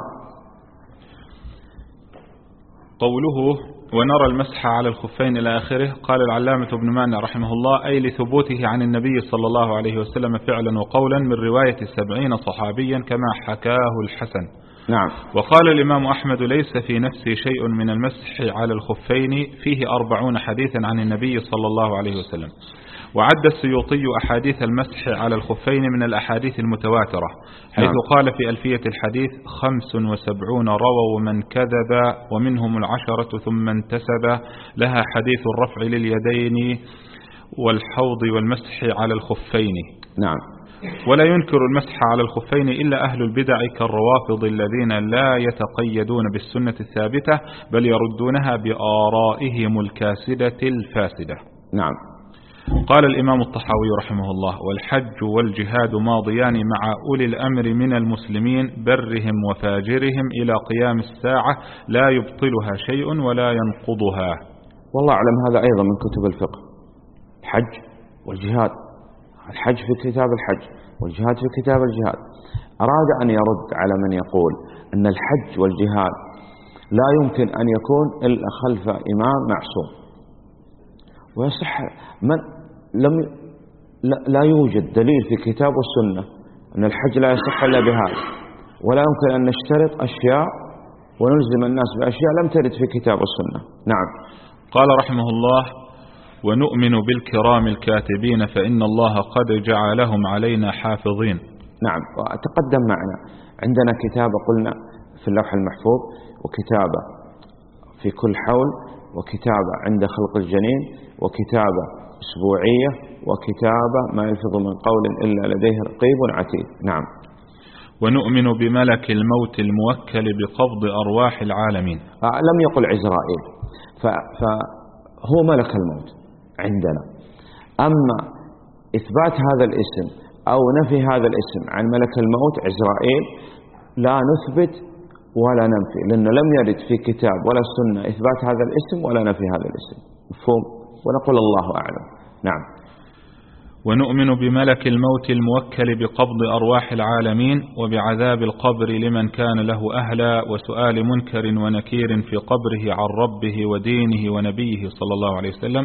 Speaker 1: قوله ونرى المسح على الخفين إلى آخره. قال العلامة ابن مانع رحمه الله: أي لثبوته عن النبي صلى الله عليه وسلم فعلا وقولا من رواية 70 صحابيا كما حكاه الحسن.
Speaker 2: نعم.
Speaker 1: وقال الإمام أحمد: ليس في نفسي شيء من المسح على الخفين، فيه 40 حديثا عن النبي صلى الله عليه وسلم. وعد السيوطي أحاديث المسح على الخفين من الأحاديث المتواترة، حيث قال في ألفية الحديث 75 رووا من كذب ومنهم 10 ثم انتسب لها حديث الرفع لليدين والحوض والمسح على الخفين.
Speaker 2: نعم.
Speaker 1: ولا ينكر المسح على الخفين إلا أهل البدع كالروافض الذين لا يتقيدون بالسنة الثابتة بل يردونها بآرائهم الكاسدة الفاسدة.
Speaker 2: نعم.
Speaker 1: قال الإمام الطحاوي رحمه الله: والحج والجهاد ماضيان مع أولي الأمر من المسلمين برهم وفاجرهم إلى قيام الساعة لا يبطلها شيء ولا ينقضها.
Speaker 2: والله أعلم هذا أيضا من كتب الفقه، الحج والجهاد، الحج في كتاب الحج والجهاد في كتاب الجهاد. أراد أن يرد على من يقول أن الحج والجهاد لا يمكن أن يكون إلا خلف إمام معصوم، ويصح من لا يوجد دليل في كتاب والسنة أن الحج لا يصح إلا بهذا، ولا يمكن أن نشترط أشياء ونلزم الناس بأشياء لم ترد في كتاب والسنة. نعم.
Speaker 1: قال رحمه الله: ونؤمن بالكرام الكاتبين فإن الله قد جعلهم علينا حافظين.
Speaker 2: نعم. وتقدم معنا عندنا كتابة قلنا في اللوح المحفوظ، وكتابة في كل حول، وكتابة عند خلق الجنين، وكتابة أسبوعية، وكتابة ما يلفظ من قول إلا لديه رقيب عتيد. نعم.
Speaker 1: ونؤمن بملك الموت الموكل بقبض أرواح العالمين.
Speaker 2: لم يقل عزرائيل، فهو ملك الموت عندنا. أما إثبات هذا الاسم أو نفي هذا الاسم عن ملك الموت عزرائيل لا نثبت ولا ننفي، لأنه لم يرد في كتاب ولا السنة إثبات هذا الاسم ولا نفي هذا الاسم. مفهوم؟ ونقول الله أعلم. نعم.
Speaker 1: ونؤمن بملك الموت الموكل بقبض أرواح العالمين وبعذاب القبر لمن كان له أهلا وسؤال منكر ونكير في قبره عن ربه ودينه ونبيه صلى الله عليه وسلم.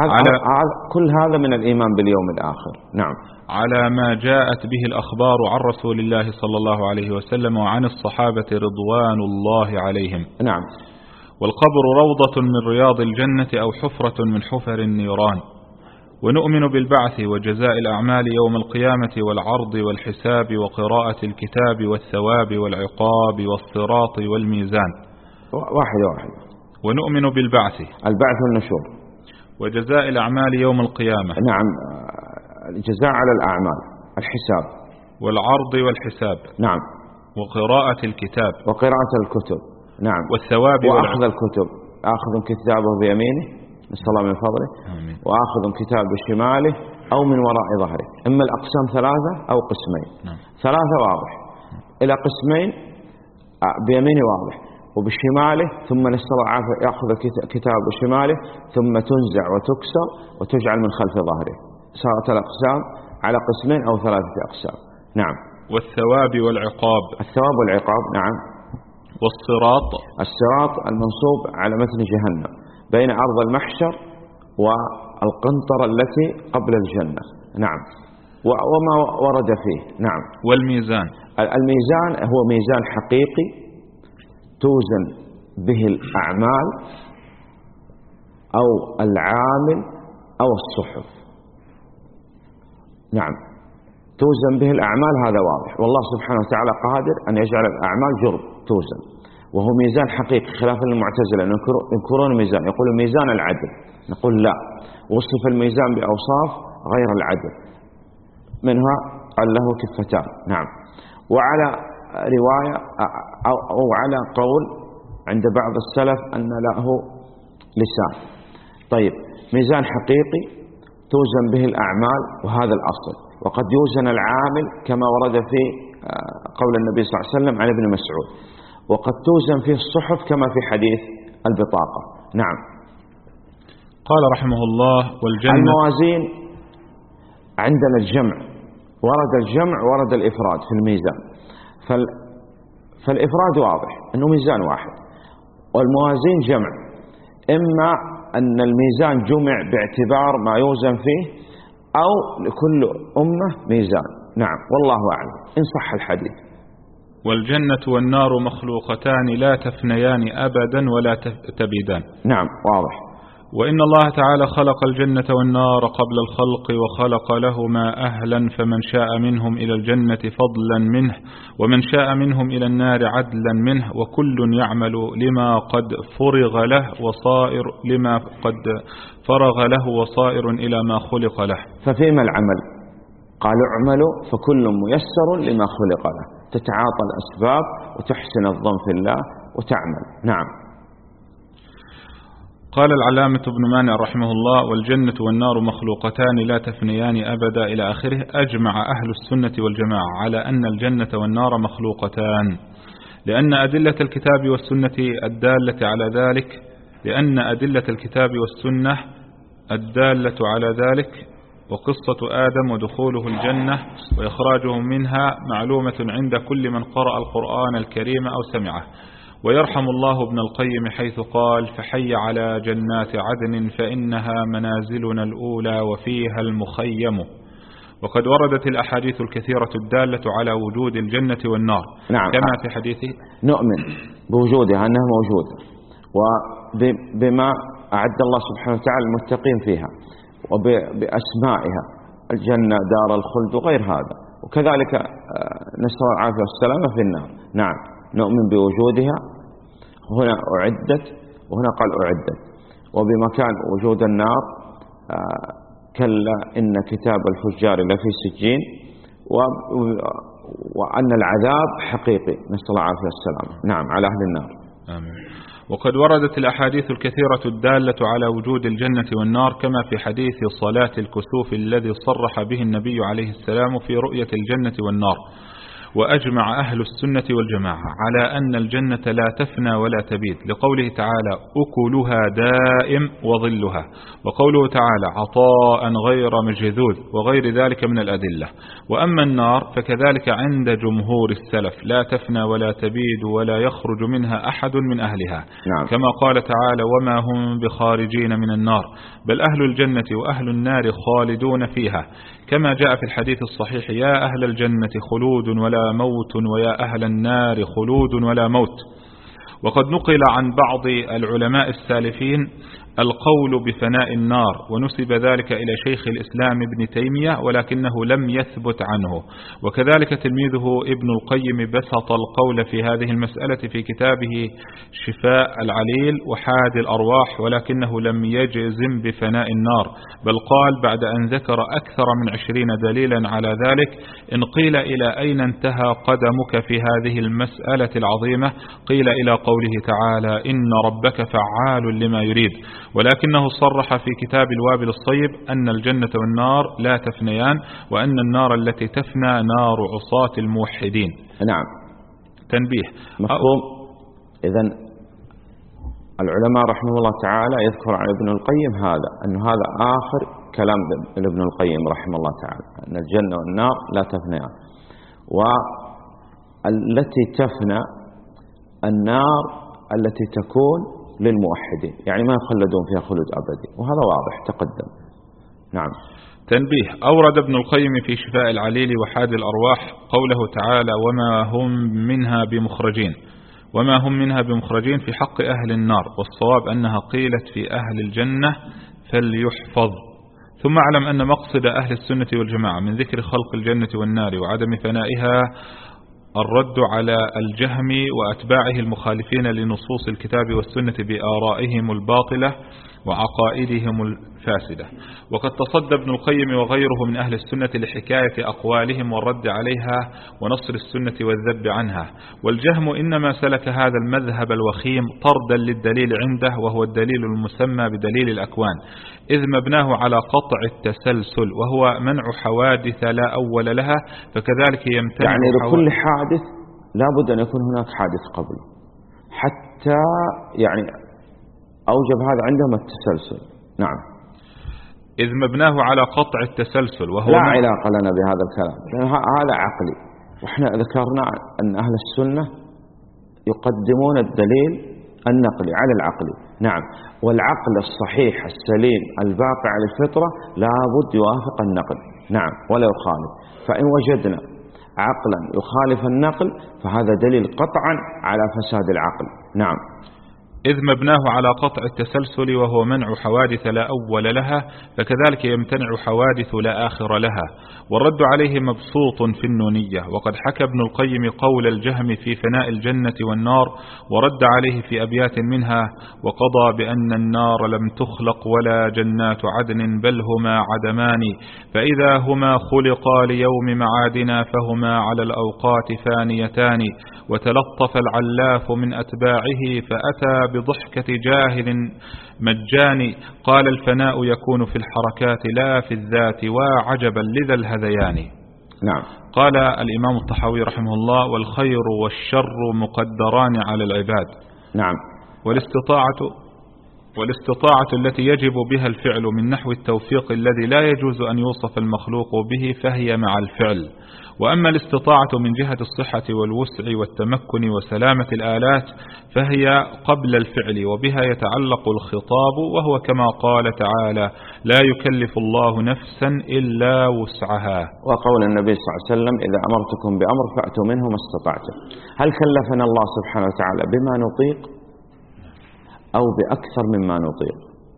Speaker 2: كل هذا من الإيمان باليوم الآخر. نعم.
Speaker 1: على ما جاءت به الأخبار عن رسول الله صلى الله عليه وسلم وعن الصحابة رضوان الله عليهم.
Speaker 2: نعم.
Speaker 1: والقبر روضة من رياض الجنة أو حفرة من حفر النيران. ونؤمن بالبعث وجزاء الأعمال يوم القيامة والعرض والحساب وقراءة الكتاب والثواب والعقاب والصراط والميزان.
Speaker 2: واحد.
Speaker 1: ونؤمن بالبعث،
Speaker 2: البعث والنشور،
Speaker 1: وجزاء الأعمال يوم القيامة.
Speaker 2: نعم. الجزاء على الأعمال، الحساب
Speaker 1: والعرض والحساب.
Speaker 2: نعم.
Speaker 1: وقراءة الكتاب
Speaker 2: وقراءة الكتب. نعم.
Speaker 1: والثواب
Speaker 2: وأخذ الكتب، أخذ كتابه بيمينه نسأل الله من فضله، وآخذ كتاب بشماله أو من وراء ظهره. إما الأقسام ثلاثة أو قسمين. ثلاثة واضح، إلى قسمين بيمينه واضح، وبشماله ثم نسأل الله العافية يأخذ كتاب بشماله ثم تنزع وتكسر وتجعل من خلف ظهره. صارت الأقسام على قسمين أو ثلاثة أقسام. نعم.
Speaker 1: والثواب والعقاب.
Speaker 2: الثواب والعقاب. نعم. الصراط المنصوب على متن جهنم بين أرض المحشر والقنطرة التي قبل الجنة. نعم. وما ورد فيه. نعم.
Speaker 1: والميزان.
Speaker 2: الميزان هو ميزان حقيقي توزن به الأعمال أو العامل أو الصحف. نعم. توزن به الأعمال، هذا واضح، والله سبحانه وتعالى قادر أن يجعل الأعمال جرب توزن، وهو ميزان حقيقي خلاف المعتزلة ينكرون ميزان، يقولون ميزان العدل. نقول لا، وصف الميزان بأوصاف غير العدل، منها قال له كفتان. نعم. وعلى رواية أو على قول عند بعض السلف أن له لسان. طيب، ميزان حقيقي توزن به الأعمال وهذا الأصل، وقد يوزن العامل كما ورد في قول النبي صلى الله عليه وسلم عن ابن مسعود، وقد توزن فيه الصحف كما في حديث البطاقة. نعم.
Speaker 1: قال رحمه الله: والجنة.
Speaker 2: الموازين عندنا الجمع، ورد الجمع ورد الإفراد في الميزان، فالإفراد واضح أنه ميزان واحد، والموازين جمع، إما أن الميزان جمع باعتبار ما يوزن فيه أو لكل أمة ميزان. نعم. والله أعلم إن صح الحديث.
Speaker 1: والجنة والنار مخلوقتان لا تفنيان أبدا ولا تبيدان.
Speaker 2: نعم. واضح.
Speaker 1: وإن الله تعالى خلق الجنة والنار قبل الخلق وخلق لهما أهلا، فمن شاء منهم إلى الجنة فضلا منه ومن شاء منهم إلى النار عدلا منه، وكل يعمل لما قد فرغ له وصائر لما قد فرغ له وصائر إلى ما خلق له.
Speaker 2: ففيما العمل؟ قالوا اعملوا فكل ميسر لما خلق له، تتعاطى الأسباب وتحسن الظن في الله وتعمل. نعم.
Speaker 1: قال العلامة ابن مانع رحمه الله: والجنة والنار مخلوقتان لا تفنيان أبدا إلى آخره. أجمع أهل السنة والجماعة على أن الجنة والنار مخلوقتان، لأن أدلة الكتاب والسنة الدالة على ذلك وقصة آدم ودخوله الجنة وإخراجه منها معلومة عند كل من قرأ القرآن الكريم أو سمعه. ويرحم الله ابن القيم حيث قال: فحي على جنات عدن فإنها منازلنا الأولى وفيها المخيم. وقد وردت الأحاديث الكثيرة الدالة على وجود الجنة والنار.
Speaker 2: نعم.
Speaker 1: كما في حديثه
Speaker 2: نؤمن بوجودها أنها موجودة، وبما أعد الله سبحانه وتعالى المتقين فيها، وبأسمائها الجنة دار الخلد وغير هذا، وكذلك نسأل العافية والسلامة في النار. نعم نؤمن بوجودها. هنا أعدت وهنا قال أعدت. وبمكان وجود النار كلا إن كتاب الفجار لفي سجين، وأن العذاب حقيقي، نسأل العافية والسلامة. نعم على أهل النار.
Speaker 1: آمين. وقد وردت الأحاديث الكثيرة الدالة على وجود الجنة والنار، كما في حديث صلاة الكسوف الذي صرح به النبي عليه السلام في رؤية الجنة والنار. وأجمع أهل السنة والجماعة على أن الجنة لا تفنى ولا تبيد، لقوله تعالى: أكلها دائم وظلها، وقوله تعالى: عطاء غير مجذوذ، وغير ذلك من الأدلة. وأما النار فكذلك عند جمهور السلف لا تفنى ولا تبيد ولا يخرج منها أحد من أهلها.
Speaker 2: نعم.
Speaker 1: كما قال تعالى: وما هم بخارجين من النار، بل أهل الجنة وأهل النار خالدون فيها. كما جاء في الحديث الصحيح: يا أهل الجنة خلود ولا موت، ويا أهل النار خلود ولا موت. وقد نقل عن بعض العلماء السالفين القول بفناء النار، ونسب ذلك إلى شيخ الإسلام ابن تيمية، ولكنه لم يثبت عنه. وكذلك تلميذه ابن القيم بسط القول في هذه المسألة في كتابه شفاء العليل وحاد الأرواح، ولكنه لم يجزم بفناء النار، بل قال بعد أن ذكر أكثر من 20 دليلا على ذلك: إن قيل إلى أين انتهى قدمك في هذه المسألة العظيمة؟ قيل إلى قوله تعالى: إن ربك فعال لما يريد. ولكنه صرح في كتاب الوابل الصيب أن الجنة والنار لا تفنيان، وأن النار التي تفنى نار عصاة الموحدين.
Speaker 2: نعم.
Speaker 1: تنبيه
Speaker 2: مفهوم. إذن العلماء رحمه الله تعالى يذكر عن ابن القيم هذا، أن هذا آخر كلام ابن القيم رحمه الله تعالى، أن الجنة والنار لا تفنيان، والتي تفنى النار التي تكون للموحدين، يعني ما يخلدون فيها خلود أبدي، وهذا واضح تقدم. نعم.
Speaker 1: تنبيه. أورد ابن القيم في شفاء العليل وحاد الأرواح قوله تعالى: وما هم منها بمخرجين في حق أهل النار، والصواب أنها قيلت في أهل الجنة فليحفظ. ثم اعلم أن مقصد أهل السنة والجماعة من ذكر خلق الجنة والنار وعدم فنائها الرد على الجهم وأتباعه المخالفين لنصوص الكتاب والسنة بآرائهم الباطلة وعقائدهم الفاسدة. وقد تصدى ابن القيم وغيره من أهل السنة لحكاية أقوالهم والرد عليها ونصر السنة والذب عنها. والجهم إنما سلك هذا المذهب الوخيم طردا للدليل عنده، وهو الدليل المسمى بدليل الأكوان، إذ مبناه على قطع التسلسل، وهو منع حوادث لا أول لها، فكذلك يمتنع
Speaker 2: يعني لكل حادث لابد أن يكون هناك حادث قبله، حتى يعني أوجب هذا عندهم التسلسل. نعم.
Speaker 1: إذ مبناه على قطع التسلسل، وهو
Speaker 2: لا علاقة لنا بهذا الكلام، لأن هذا عقلي، وإحنا ذكرنا أن أهل السنة يقدمون الدليل النقلي على العقلي. نعم. والعقل الصحيح السليم الباقي على الفطرة لابد يوافق النقل. نعم. ولا يخالف. فإن وجدنا عقلا يخالف النقل فهذا دليل قطعا على فساد العقل. نعم.
Speaker 1: إذ مبناه على قطع التسلسل وهو منع حوادث لا أول لها، فكذلك يمتنع حوادث لا آخر لها. والرد عليه مبسوط في النونية. وقد حكى ابن القيم قول الجهم في فناء الجنة والنار، ورد عليه في أبيات منها: وقضى بأن النار لم تخلق ولا جنات عدن بل هما عدمان، فإذا هما خلقا ليوم معادنا فهما على الأوقات فانيتان. وتلطف العلاف من أتباعه فأتى بضحكة جاهل مجاني، قال الفناء يكون في الحركات لا في الذات، وعجبا لذا الهذيان.
Speaker 2: نعم.
Speaker 1: قال الإمام الطحاوي رحمه الله: والخير والشر مقدران على العباد.
Speaker 2: نعم.
Speaker 1: والاستطاعة التي يجب بها الفعل من نحو التوفيق الذي لا يجوز أن يوصف المخلوق به فهي مع الفعل. وأما الاستطاعة من جهة الصحة والوسع والتمكن وسلامة الآلات فهي قبل الفعل، وبها يتعلق الخطاب، وهو كما قال تعالى: لا يكلف الله نفسا إلا وسعها.
Speaker 2: وقول النبي صلى الله عليه وسلم: إذا أمرتكم بأمر فأتوا منه ما استطعتم. هل كلفنا الله سبحانه وتعالى بما نطيق أو بأكثر مما نطيق؟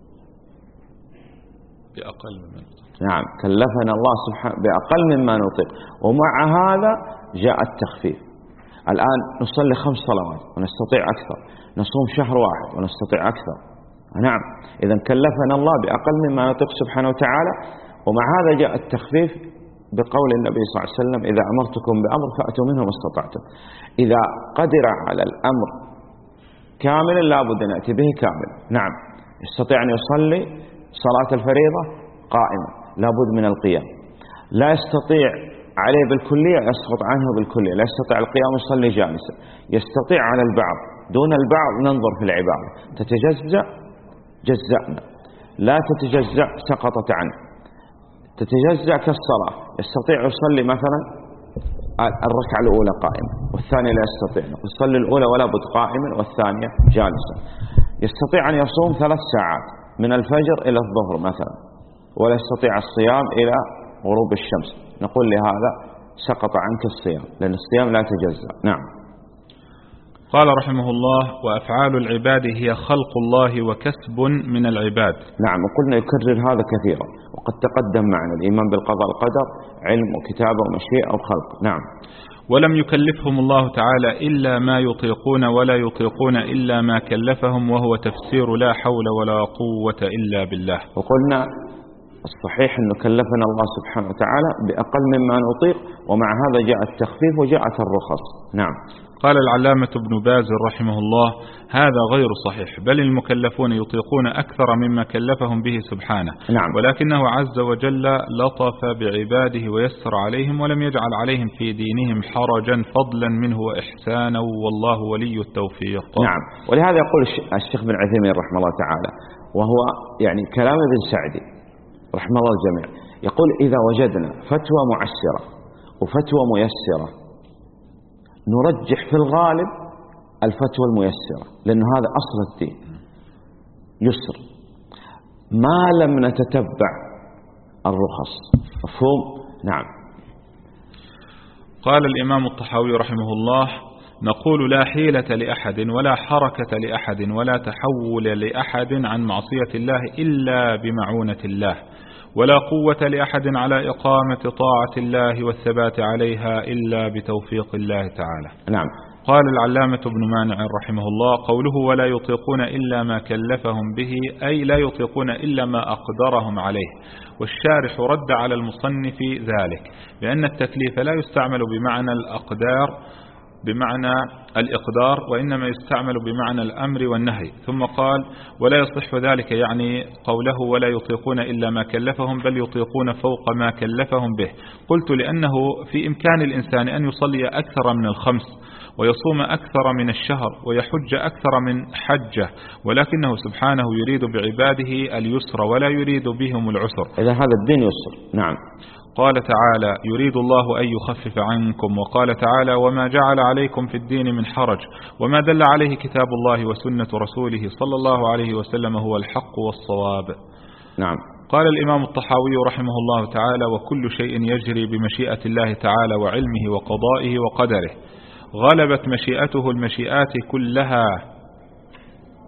Speaker 1: بأقل مما نطيق.
Speaker 2: نعم، كلفنا الله سبحانه بأقل مما نطيق، ومع هذا جاء التخفيف. الآن نصلي 5 صلوات ونستطيع أكثر، نصوم شهر واحد ونستطيع أكثر. نعم، إذا كلفنا الله بأقل مما نطيق سبحانه وتعالى، ومع هذا جاء التخفيف بقول النبي صلى الله عليه وسلم: إذا أمرتكم بأمر فأتوا منه ما استطعتم. إذا قدر على الأمر كاملا لابد أن يأتي به كامل. نعم، يستطيع أن يصلي صلاة الفريضة قائمة، لابد من القيام. لا يستطيع عليه بالكلية، يسقط عنه بالكلية. لا يستطيع القيام، يصلي جالسا. يستطيع على البعض دون البعض، ننظر في العبادة. تتجزأ جزأنا، لا تتجزأ سقطت عنه. تتجزأ كالصلاة، يستطيع يصلي مثلا الركعة الأولى قائمة والثانية لا يستطيع، يصلي الأولى ولا بد قائما والثانية جالسا. يستطيع أن يصوم 3 ساعات من الفجر إلى الظهر مثلا، ولا يستطيع الصيام إلى غروب الشمس. نقول لهذا سقط عنك الصيام، لأن الصيام لا يتجزأ. نعم.
Speaker 1: قال رحمه الله: وأفعال العباد هي خلق الله وكسب من العباد.
Speaker 2: نعم، وقلنا يكرر هذا كثيرا، وقد تقدم معنا الإيمان بالقضاء والقدر علم وكتابة ومشيئة وخلق. نعم.
Speaker 1: ولم يكلفهم الله تعالى إلا ما يطيقون، ولا يطيقون إلا ما كلفهم، وهو تفسير لا حول ولا قوة إلا بالله.
Speaker 2: وقلنا الصحيح أنه كلفنا الله سبحانه وتعالى بأقل مما نطيق، ومع هذا جاء التخفيف وجاءت الرخص. نعم.
Speaker 1: قال العلامة ابن باز رحمه الله: هذا غير صحيح، بل المكلفون يطيقون أكثر مما كلفهم به سبحانه.
Speaker 2: نعم.
Speaker 1: ولكنه عز وجل لطف بعباده ويسر عليهم، ولم يجعل عليهم في دينهم حرجا، فضلا منه وإحسانا، والله ولي التوفيق.
Speaker 2: نعم. ولهذا يقول الشيخ بن عثيمين رحمه الله تعالى، وهو يعني كلام ابن سعدي رحمه الله الجميع، يقول: إذا وجدنا فتوى معسرة وفتوى ميسرة نرجح في الغالب الفتوى الميسرة، لأن هذا أصل الدين، يسر، ما لم نتتبع الرخص. مفهوم؟ نعم.
Speaker 1: قال الإمام الطحاوي رحمه الله: نقول: لا حيلة لأحد ولا حركة لأحد ولا تحول لأحد عن معصية الله إلا بمعونة الله، ولا قوة لأحد على إقامة طاعة الله والثبات عليها إلا بتوفيق الله تعالى.
Speaker 2: نعم.
Speaker 1: قال العلامة ابن مانع رحمه الله: قوله ولا يطيقون إلا ما كلفهم به، أي لا يطيقون إلا ما أقدرهم عليه. والشارح رد على المصنف ذلك، لأن التكليف لا يستعمل بمعنى الإقدار، وإنما يستعمل بمعنى الأمر والنهي. ثم قال: ولا يصح ذلك يعني قوله ولا يطيقون إلا ما كلفهم، بل يطيقون فوق ما كلفهم به. قلت: لأنه في إمكان الإنسان أن يصلي أكثر من 5 ويصوم أكثر من الشهر ويحج أكثر من حجة، ولكنه سبحانه يريد بعباده اليسر ولا يريد بهم العسر.
Speaker 2: إذا هذا الدين يسر. نعم.
Speaker 1: قال تعالى: يريد الله أن يخفف عنكم. وقال تعالى: وما جعل عليكم في الدين من حرج، وما دل عليه كتاب الله وسنة رسوله صلى الله عليه وسلم هو الحق والصواب.
Speaker 2: نعم.
Speaker 1: قال الإمام الطحاوي رحمه الله تعالى: وكل شيء يجري بمشيئة الله تعالى وعلمه وقضائه وقدره، غلبت مشيئته المشيئات كلها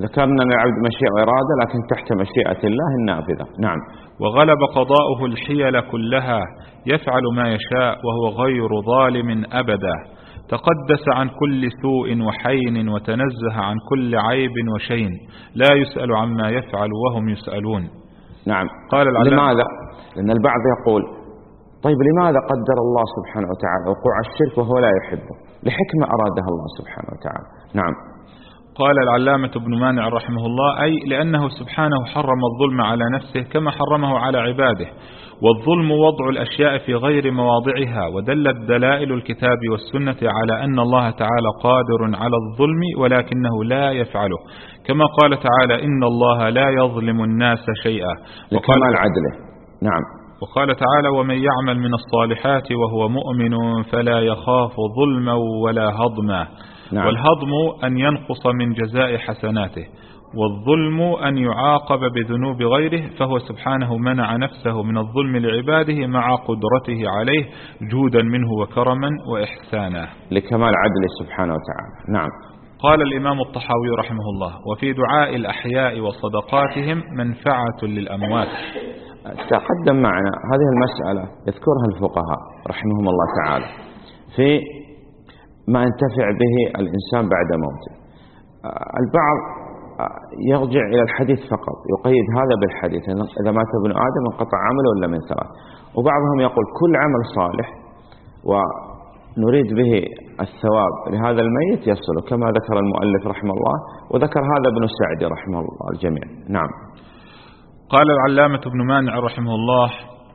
Speaker 2: ذكرنا أن العبد مشيئة وإرادة لكن تحت مشيئة الله النافذة. نعم.
Speaker 1: وغلب قضاؤه الحيل كلها يفعل ما يشاء وهو غير ظالم أبدا، تقدس عن كل سوء وحين وتنزه عن كل عيب وشين، لا يسأل عما يفعل وهم يسألون.
Speaker 2: نعم.
Speaker 1: قال
Speaker 2: لماذا؟ لأن البعض يقول طيب لماذا قدر الله سبحانه وتعالى وقوع الشرك وهو لا يحبه؟ لحكمة أرادها الله سبحانه وتعالى. نعم.
Speaker 1: قال العلامة ابن مانع رحمه الله: أي لأنه سبحانه حرم الظلم على نفسه كما حرمه على عباده، والظلم وضع الأشياء في غير مواضعها، ودلت دلائل الكتاب والسنة على أن الله تعالى قادر على الظلم ولكنه لا يفعله، كما قال تعالى: إن الله لا يظلم الناس شيئا،
Speaker 2: لكمال عدله. نعم.
Speaker 1: وقال تعالى: ومن يعمل من الصالحات وهو مؤمن فلا يخاف ظلما ولا هضما. نعم. والهضم أن ينقص من جزاء حسناته، والظلم أن يعاقب بذنوب غيره، فهو سبحانه منع نفسه من الظلم لعباده مع قدرته عليه جودا منه وكرما وإحسانا،
Speaker 2: لكمال عدله سبحانه وتعالى. نعم.
Speaker 1: قال الإمام الطحاوي رحمه الله: وفي دعاء الأحياء وصدقاتهم منفعة للأموات.
Speaker 2: تقدم معنا هذه المسألة يذكرها الفقهاء رحمهم الله تعالى في ما ينتفع به الإنسان بعد موته. البعض يرجع إلى الحديث فقط، يقيد هذا بالحديث: إذا مات ابن آدم انقطع عمله إلا من ثلاث. وبعضهم يقول كل عمل صالح ونريد به الثواب لهذا الميت يصله، كما ذكر المؤلف رحمه الله، وذكر هذا ابن سعدي رحمه الله الجميع. نعم.
Speaker 1: قال العلامة ابن مانع رحمه الله: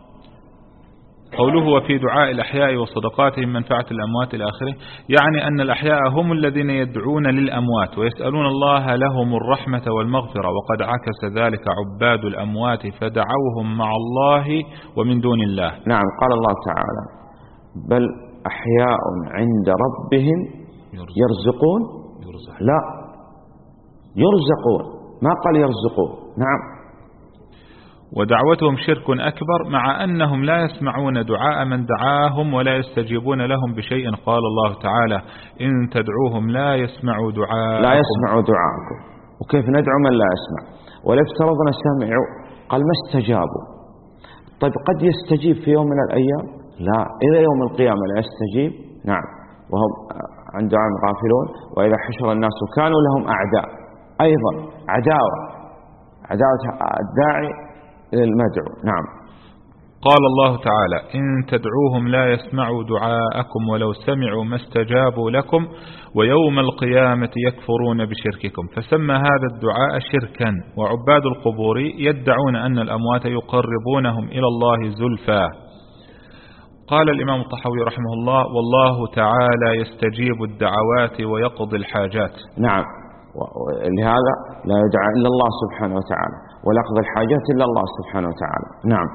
Speaker 1: قوله وفي دعاء الأحياء وصدقاتهم منفعة الأموات إلى آخره، يعني أن الأحياء هم الذين يدعون للأموات ويسألون الله لهم الرحمة والمغفرة، وقد عكس ذلك عباد الأموات فدعوهم مع الله ومن دون الله.
Speaker 2: نعم. قال الله تعالى: بل أحياء عند ربهم يرزقون. لا، يرزقون، ما قال يرزقون. نعم.
Speaker 1: ودعوتهم شرك أكبر، مع أنهم لا يسمعون دعاء من دعاهم ولا يستجيبون لهم بشيء. قال الله تعالى: إن تدعوهم لا يسمعوا دعاءكم.
Speaker 2: لا يسمعوا دعاءكم. وكيف ندعو من لا يسمع؟ ولو افترضنا سمعوا قال ما استجابوا. طيب قد يستجيب في يوم من الأيام؟ لا، إلى يوم القيامة لا يستجيب. نعم. وهم عن دعاء غافلون. وإذا حشر الناس كانوا لهم أعداء. أيضا عداوة الداعي المدعو. نعم.
Speaker 1: قال الله تعالى: إن تدعوهم لا يسمعوا دعاءكم ولو سمعوا ما استجابوا لكم ويوم القيامة يكفرون بشرككم. فسمى هذا الدعاء شركا. وعباد القبور يدعون أن الأموات يقربونهم إلى الله زلفى. قال الإمام الطحاوي رحمه الله: والله تعالى يستجيب الدعوات ويقضي الحاجات.
Speaker 2: نعم. لهذا لا يدعى إلا الله سبحانه وتعالى، ولا يقضي الحاجات إلا الله سبحانه وتعالى. نعم.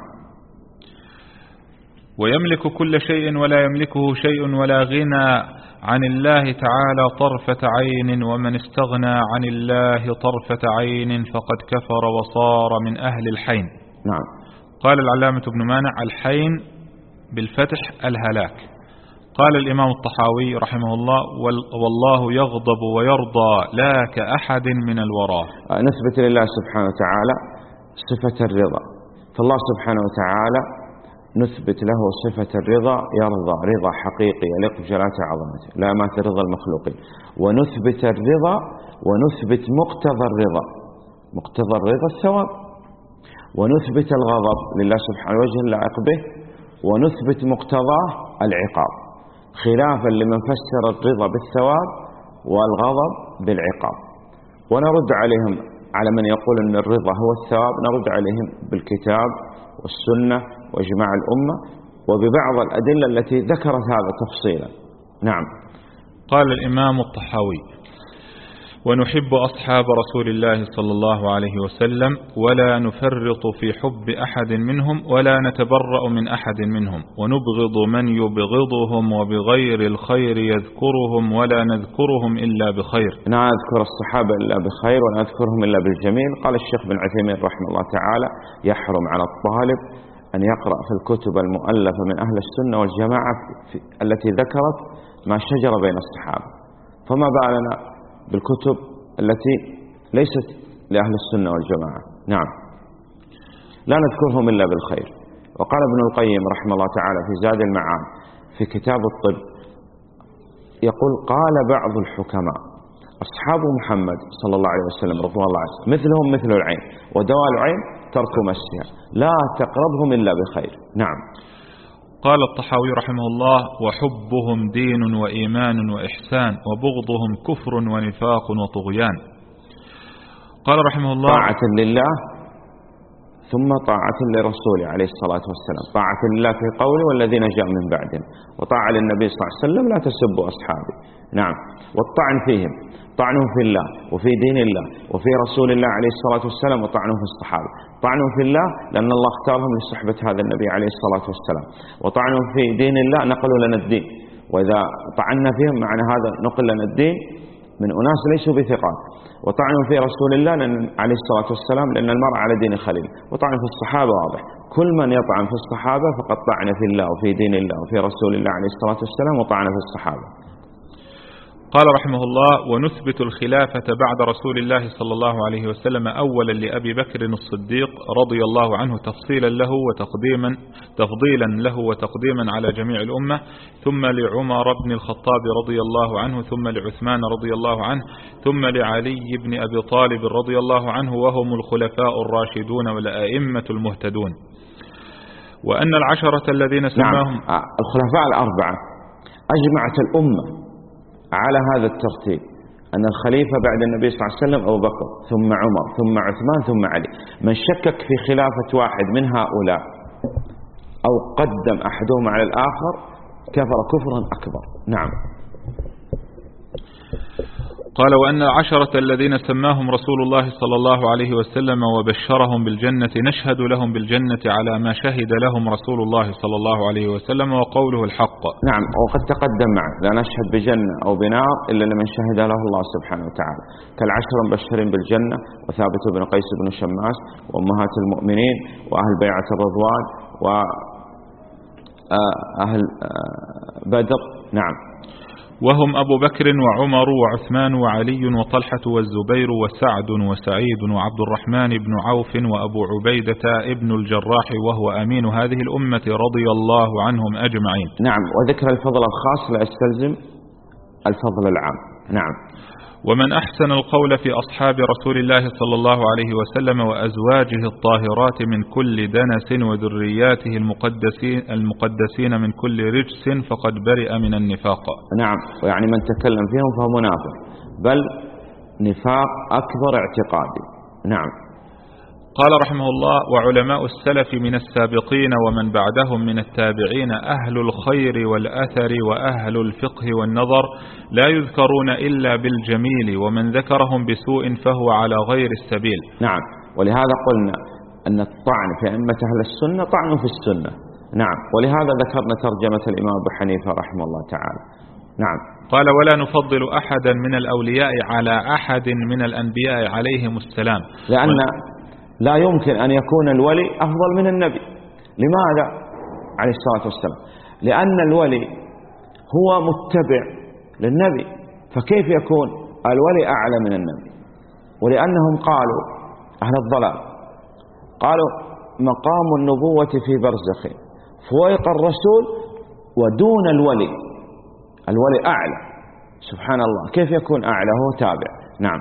Speaker 1: ويملك كل شيء ولا يملكه شيء ولا غنى عن الله تعالى طرفة عين، ومن استغنى عن الله طرفة عين فقد كفر وصار من أهل الحين.
Speaker 2: نعم.
Speaker 1: قال العلامة ابن مانع: الحين بالفتح الهلاك. قال الإمام الطحاوي رحمه الله: والله يغضب ويرضى لا كأحد من الورى.
Speaker 2: نثبت لله سبحانه وتعالى صفة الرضا، فالله سبحانه وتعالى نثبت له صفة الرضا، يرضى رضا حقيقي يليق بجلالة عظمته لا يماثل رضا المخلوقين. ونثبت الرضا ونثبت مقتضى الرضا، مقتضى الرضا الثواب. ونثبت الغضب لله سبحانه وجه اللائق به، ونثبت مقتضاه العقاب، خلافا لمن فسر الرضا بالثواب والغضب بالعقاب. ونرد عليهم على من يقول أن الرضا هو الثواب، نرد عليهم بالكتاب والسنة وإجماع الأمة وببعض الأدلة التي ذكرت هذا تفصيلا. نعم.
Speaker 1: قال الإمام الطحاوي: ونحب أصحاب رسول الله صلى الله عليه وسلم ولا نفرط في حب أحد منهم ولا نتبرأ من أحد منهم، ونبغض من يبغضهم وبغير الخير يذكرهم ولا نذكرهم إلا بخير.
Speaker 2: لا نذكر الصحابة إلا بخير ولا نذكرهم إلا بالجميل. قال الشيخ بن عثيمين رحمه الله تعالى: يحرم على الطالب أن يقرأ في الكتب المؤلفة من أهل السنة والجماعة التي ذكرت ما شجر بين الصحابة، فما بالنا بالكتب التي ليست لأهل السنة والجماعة. نعم، لا نذكرهم إلا بالخير. وقال ابن القيم رحمه الله تعالى في زاد المعاد في كتاب الطب، يقول: قال بعض الحكماء: أصحاب محمد صلى الله عليه وسلم رضوان الله عنه مثلهم مثل العين، ودواء العين ترك مسها، لا تقربهم إلا بخير. نعم.
Speaker 1: قال الطحاوي رحمه الله: وحبهم دين وإيمان وإحسان، وبغضهم كفر ونفاق وطغيان. قال رحمه الله:
Speaker 2: طاعة لله ثم طاعة لرسوله عليه الصلاة والسلام، طاعة لله في قوله والذين جاء من بعدهم، وطاعة للنبي صلى الله عليه وسلم لا تسبوا أصحابي. نعم. والطعن فيهم، طعنه في الله وفي دين الله وفي رسول الله عليه الصلاة والسلام، وطعنه في الصحابة. طعنه في الله لأن الله اختارهم لصحبة هذا النبي عليه الصلاة والسلام، وطعنه في دين الله نقلوا لنا الدين، وإذا طعنا فيهم معنى هذا نقل لنا الدين من أناس ليسوا بثقات. وطعنوا في رسول الله عليه الصلاة والسلام لأن المرء على دين خليل. وطعن في الصحابة واضح، كل من يطعن في الصحابة فقد طعن في الله وفي دين الله وفي رسول الله عليه الصلاة والسلام، وطعن في الصحابة.
Speaker 1: قال رحمه الله: ونثبت الخلافة بعد رسول الله صلى الله عليه وسلم أولا لأبي بكر الصديق رضي الله عنه تفضيلا له وتقديما على جميع الأمة، ثم لعمر بن الخطاب رضي الله عنه، ثم لعثمان رضي الله عنه، ثم لعلي بن أبي طالب رضي الله عنه، وهم الخلفاء الراشدون والأئمة المهتدون. وأن العشرة الذين سماهم
Speaker 2: الخلفاء الأربعة أجمعت الأمة على هذا الترتيب، أن الخليفة بعد النبي صلى الله عليه وسلم أبو بكر، ثم عمر، ثم عثمان، ثم علي. من شكك في خلافة واحد من هؤلاء أو قدم أحدهم على الآخر كفر كفرا أكبر. نعم.
Speaker 1: قال: وأن العشرة الذين سماهم رسول الله صلى الله عليه وسلم وبشرهم بالجنة نشهد لهم بالجنة على ما شهد لهم رسول الله صلى الله عليه وسلم، وقوله الحق.
Speaker 2: نعم. وقد تقدم معه لا نشهد بجنة أو بنار إلا لمن شهد له الله سبحانه وتعالى، كالعشر المبشرين بالجنة، وثابت بن قيس بن شماس، وأمهات المؤمنين، وأهل بيعة الرضوان، وأهل بدر. نعم.
Speaker 1: وهم أبو بكر وعمر وعثمان وعلي وطلحة والزبير وسعد وسعيد وعبد الرحمن بن عوف وأبو عبيدة ابن الجراح، وهو أمين هذه الأمة رضي الله عنهم أجمعين.
Speaker 2: نعم. وذكر الفضل الخاص لا يستلزم الفضل العام. نعم.
Speaker 1: ومن أحسن القول في أصحاب رسول الله صلى الله عليه وسلم وأزواجه الطاهرات من كل دنس، وذرياته المقدسين من كل رجس، فقد برئ من النفاق.
Speaker 2: نعم. يعني من تكلم فيهم فهو منافق، بل نفاق أكبر اعتقادي. نعم.
Speaker 1: قال رحمه الله: وعلماء السلف من السابقين ومن بعدهم من التابعين أهل الخير والأثر وأهل الفقه والنظر لا يذكرون إلا بالجميل، ومن ذكرهم بسوء فهو على غير السبيل.
Speaker 2: نعم. ولهذا قلنا أن الطعن في أئمة أهل السنة طعن في السنة. نعم. ولهذا ذكرنا ترجمة الإمام أبو حنيفة رحمه الله تعالى. نعم.
Speaker 1: قال: ولا نفضل أحدا من الأولياء على أحد من الأنبياء عليهم السلام،
Speaker 2: لأن لا يمكن أن يكون الولي أفضل من النبي. لماذا عليه الصلاة والسلام؟ لأن الولي هو متبع للنبي، فكيف يكون الولي أعلى من النبي؟ ولأنهم قالوا أهل الضلال قالوا مقام النبوة في برزخ فوق الرسول ودون الولي، الولي أعلى. سبحان الله، كيف يكون أعلى؟ هو تابع. نعم.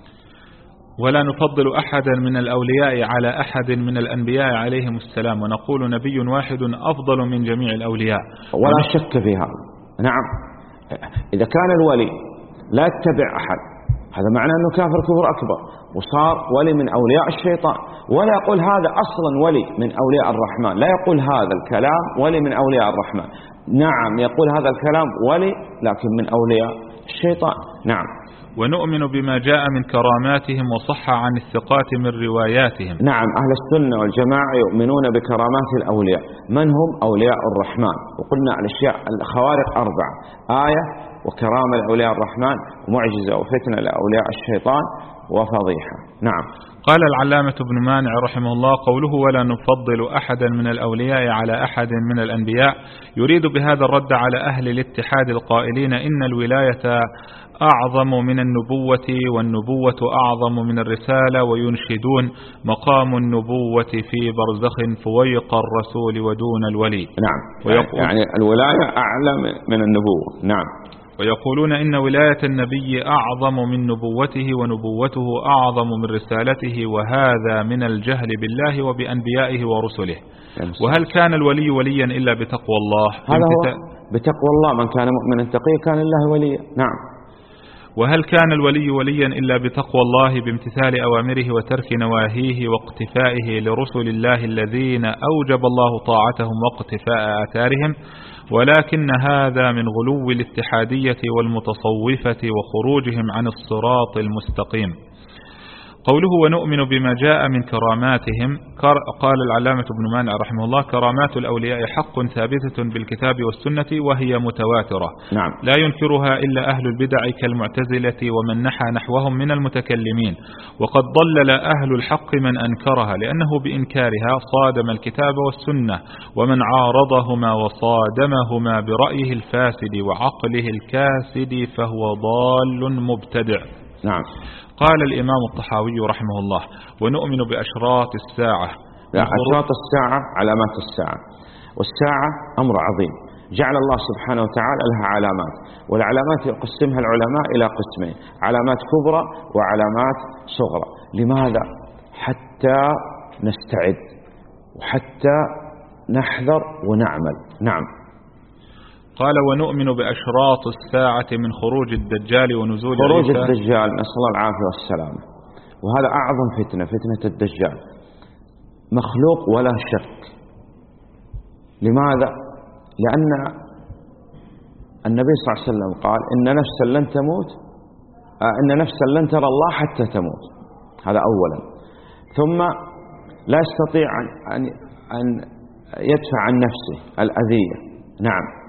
Speaker 1: ولا نفضل أحدا من الأولياء على أحد من الأنبياء عليهم السلام، ونقول نبي واحد أفضل من جميع الأولياء،
Speaker 2: ولا شك في هذا. نعم. إذا كان الولي لا يتبع أحد هذا معناه أنه كافر كفر أكبر، وصار ولي من أولياء الشيطان. ولا يقول هذا أصلا ولي من أولياء الرحمن، لا يقول هذا الكلام ولي من أولياء الرحمن. نعم، يقول هذا الكلام ولي لكن من أولياء الشيطان. نعم.
Speaker 1: ونؤمن بما جاء من كراماتهم وصح عن الثقات من رواياتهم.
Speaker 2: نعم. أهل السنة والجماعة يؤمنون بكرامات الأولياء. من هم أولياء الرحمن؟ وقلنا الأشياء الخوارق 4: آية، وكرامة لأولياء الرحمن، ومعجزة وفتنة لأولياء الشيطان، وفضيحة. نعم.
Speaker 1: قال العلامة ابن مانع رحمه الله: قوله ولا نفضل أحدا من الأولياء على أحد من الأنبياء يريد بهذا الرد على أهل الاتحاد القائلين إن الولاية أعظم من النبوة والنبوة أعظم من الرسالة، وينشدون مقام النبوة في برزخ فويق الرسول ودون الولي.
Speaker 2: نعم، يعني الولاية أعلى من النبوة. نعم.
Speaker 1: ويقولون إن ولاية النبي أعظم من نبوته ونبوته أعظم من رسالته، وهذا من الجهل بالله وبأنبيائه ورسله. وهل كان الولي وليا إلا بتقوى الله؟
Speaker 2: هذا هو بتقوى الله، من كان مؤمنا تقيا كان الله وليا. نعم.
Speaker 1: وهل كان الولي وليا إلا بتقوى الله بامتثال أوامره وترك نواهيه واقتفائه لرسل الله الذين أوجب الله طاعتهم واقتفاء آثارهم؟ ولكن هذا من غلو الاتحادية والمتصوفة وخروجهم عن الصراط المستقيم. قوله ونؤمن بما جاء من كراماتهم، قال العلامة ابن مانع رحمه الله: كرامات الأولياء حق ثابتة بالكتاب والسنة وهي متواترة.
Speaker 2: نعم.
Speaker 1: لا ينكرها إلا أهل البدع كالمعتزلة ومن نحى نحوهم من المتكلمين، وقد ضلل أهل الحق من أنكرها، لأنه بإنكارها صادم الكتاب والسنة، ومن عارضهما وصادمهما برأيه الفاسد وعقله الكاسد فهو ضال مبتدع.
Speaker 2: نعم.
Speaker 1: قال الإمام الطحاوي رحمه الله: ونؤمن بأشراط الساعة.
Speaker 2: أشراط الساعة علامات الساعة، والساعة أمر عظيم جعل الله سبحانه وتعالى لها علامات، والعلامات يقسمها العلماء إلى قسمين: علامات كبرى وعلامات صغرى. لماذا؟ حتى نستعد وحتى نحذر ونعمل. نعم.
Speaker 1: قال ونؤمن بأشراط الساعة من خروج الدجال ونزول
Speaker 2: خروج
Speaker 1: عيسى.
Speaker 2: الدجال، نسأل الله العافية والسلامة، وهذا أعظم فتنة، فتنة الدجال، مخلوق ولا شك. لماذا؟ لأن النبي صلى الله عليه وسلم قال إن نفسا لن تموت، إن نفسا لن ترى الله حتى تموت. هذا أولا. ثم لا يستطيع أن يدفع عن نفسه الأذية. نعم.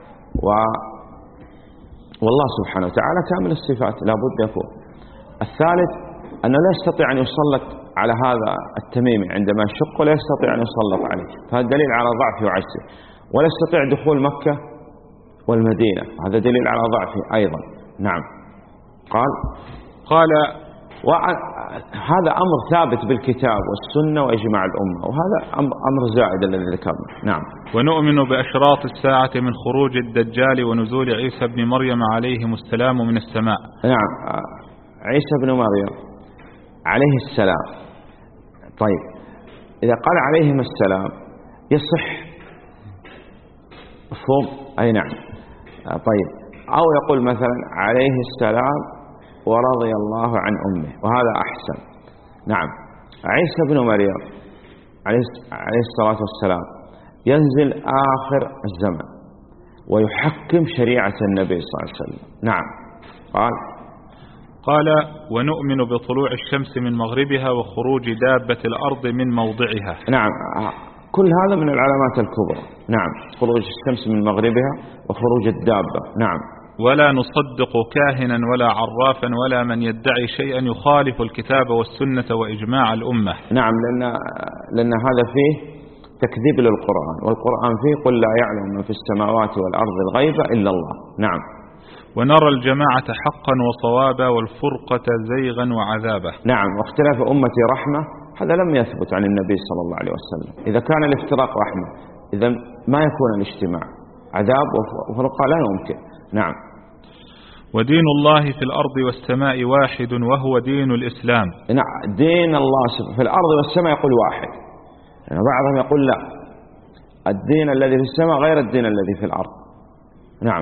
Speaker 2: والله سبحانه وتعالى كامل الصفات لا بد يكون. الثالث أنه لا يستطيع أن يسلط على هذا التميمي عندما يشق، ولا يستطيع أن يسلط عليه، فهذا دليل على ضعفه وعجزه. ولا يستطيع دخول مكة والمدينة، هذا دليل على ضعفه أيضا. نعم. قال هذا أمر ثابت بالكتاب والسنة وإجماع الأمة، وهذا أمر زائد الذي ذكرنا. نعم.
Speaker 1: ونؤمن بأشراط الساعة من خروج الدجال ونزول عيسى بن مريم عليهم السلام من السماء.
Speaker 2: نعم. عيسى بن مريم عليه السلام، طيب إذا قال عليهم السلام يصح مفهوم؟ أي نعم. طيب، أو يقول مثلا عليه السلام ورضي الله عن أمه، وهذا أحسن. نعم. عيسى بن مريم عليه الصلاة والسلام ينزل آخر الزمن ويحكم شريعة النبي صلى الله عليه وسلم. نعم.
Speaker 1: قال ونؤمن بطلوع الشمس من مغربها وخروج دابة الأرض من موضعها.
Speaker 2: نعم. كل هذا من العلامات الكبرى. نعم. خروج الشمس من مغربها وخروج الدابة. نعم.
Speaker 1: ولا نصدق كاهنا ولا عرافا ولا من يدعي شيئا يخالف الكتاب والسنة وإجماع الأمة.
Speaker 2: نعم. لأن هذا فيه تكذيب للقرآن، والقرآن فيه قل لا يعلم من في السماوات والأرض الغيب إلا الله. نعم.
Speaker 1: ونرى الجماعة حقا وصوابا والفرقة زيغا وعذابا.
Speaker 2: نعم. واختلاف أمتي رحمة، هذا لم يثبت عن النبي صلى الله عليه وسلم. إذا كان الافتراق رحمة، إذا ما يكون الاجتماع عذاب وفرقة لا يمكن. نعم.
Speaker 1: ودين الله في الأرض والسماء واحد وهو دين الإسلام.
Speaker 2: نعم. دين الله في الأرض والسماء يقول واحد، يعني بعضهم يقول لا، الدين الذي في السماء غير الدين الذي في الأرض. نعم.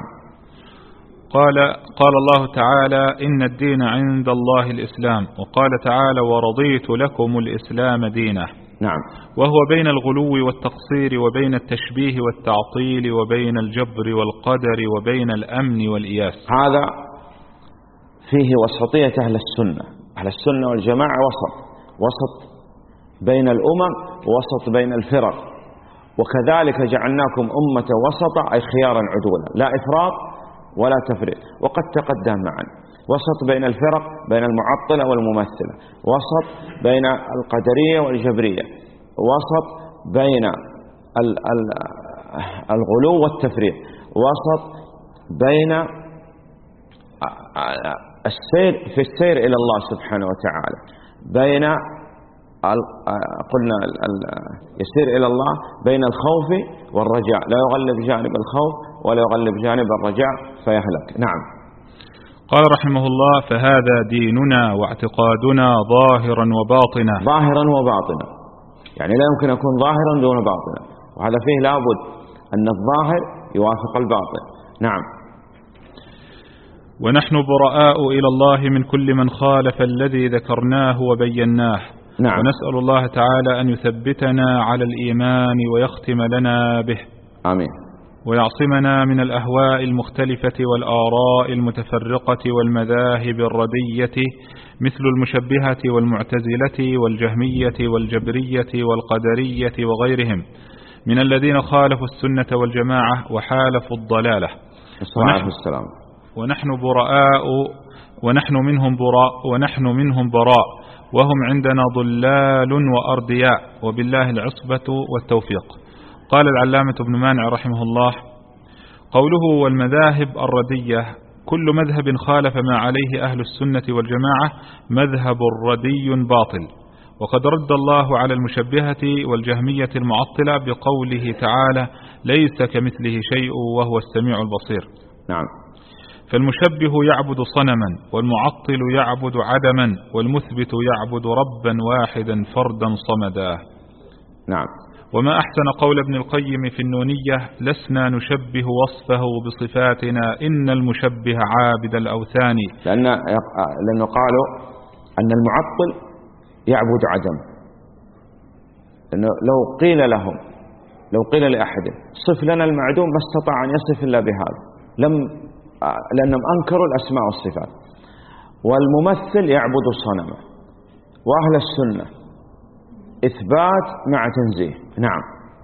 Speaker 1: قال الله تعالى إن الدين عند الله الإسلام، وقال تعالى ورضيت لكم الإسلام دينا.
Speaker 2: نعم.
Speaker 1: وهو بين الغلو والتقصير وبين التشبيه والتعطيل وبين الجبر والقدر وبين الأمن والإياس.
Speaker 2: هذا فيه وسطية أهل السنة. أهل السنة والجماعة وسط بين الأمم ووسط بين الفرق، وكذلك جعلناكم أمة وسطا أي خيارا عدولا، لا إفراط ولا تفريط. وقد تقدم معا وسط بين الفرق، بين المعطلة والممثلة، وسط بين القدرية والجبرية، وسط بين الغلو والتفريط، وسط بين السير إلى الله سبحانه وتعالى، بين قلنا يسير إلى الله بين الخوف والرجاء، لا يغلب جانب الخوف ولا يغلب جانب الرجاء فيهلك. نعم.
Speaker 1: قال رحمه الله: فهذا ديننا واعتقادنا ظاهرا وباطنا.
Speaker 2: ظاهرا وباطنا، يعني لا يمكن أن يكون ظاهرا دون باطنا، وهذا فيه لابد أن الظاهر يوافق الباطن. نعم.
Speaker 1: ونحن براء إلى الله من كل من خالف الذي ذكرناه وبيناه.
Speaker 2: نعم.
Speaker 1: ونسأل الله تعالى أن يثبتنا على الإيمان ويختم لنا به.
Speaker 2: آمين.
Speaker 1: ويعصمنا من الأهواء المختلفة والآراء المتفرقة والمذاهب الردية مثل المشبهة والمعتزلة والجهمية والجبرية والقدرية وغيرهم من الذين خالفوا السنة والجماعة وحالفوا الضلالة. ونحن منهم براء وهم عندنا ضلال وأردياء، وبالله العصبة والتوفيق. قال العلامة ابن مانع رحمه الله: قوله والمذاهب الردية كل مذهب خالف ما عليه أهل السنة والجماعة مذهب ردي باطل. وقد رد الله على المشبهة والجهمية المعطلة بقوله تعالى: ليس كمثله شيء وهو السميع البصير.
Speaker 2: نعم.
Speaker 1: فالمشبه يعبد صنما، والمعطل يعبد عدما، والمثبت يعبد ربا واحدا فردا صمدا.
Speaker 2: نعم.
Speaker 1: وما أحسن قول ابن القيم في النونية: لسنا نشبه وصفه بصفاتنا إن المشبه عابد الأوثان.
Speaker 2: لأنه قالوا أن المعطل يعبد عدم، لأنه لو قيل لأحد صف لنا المعدوم ما استطاع أن يصف إلا بهذا، لأنهم أنكروا الأسماء والصفات. والممثل يعبد الصنم، وأهل السنة إثبات مع تنزيه. نعم.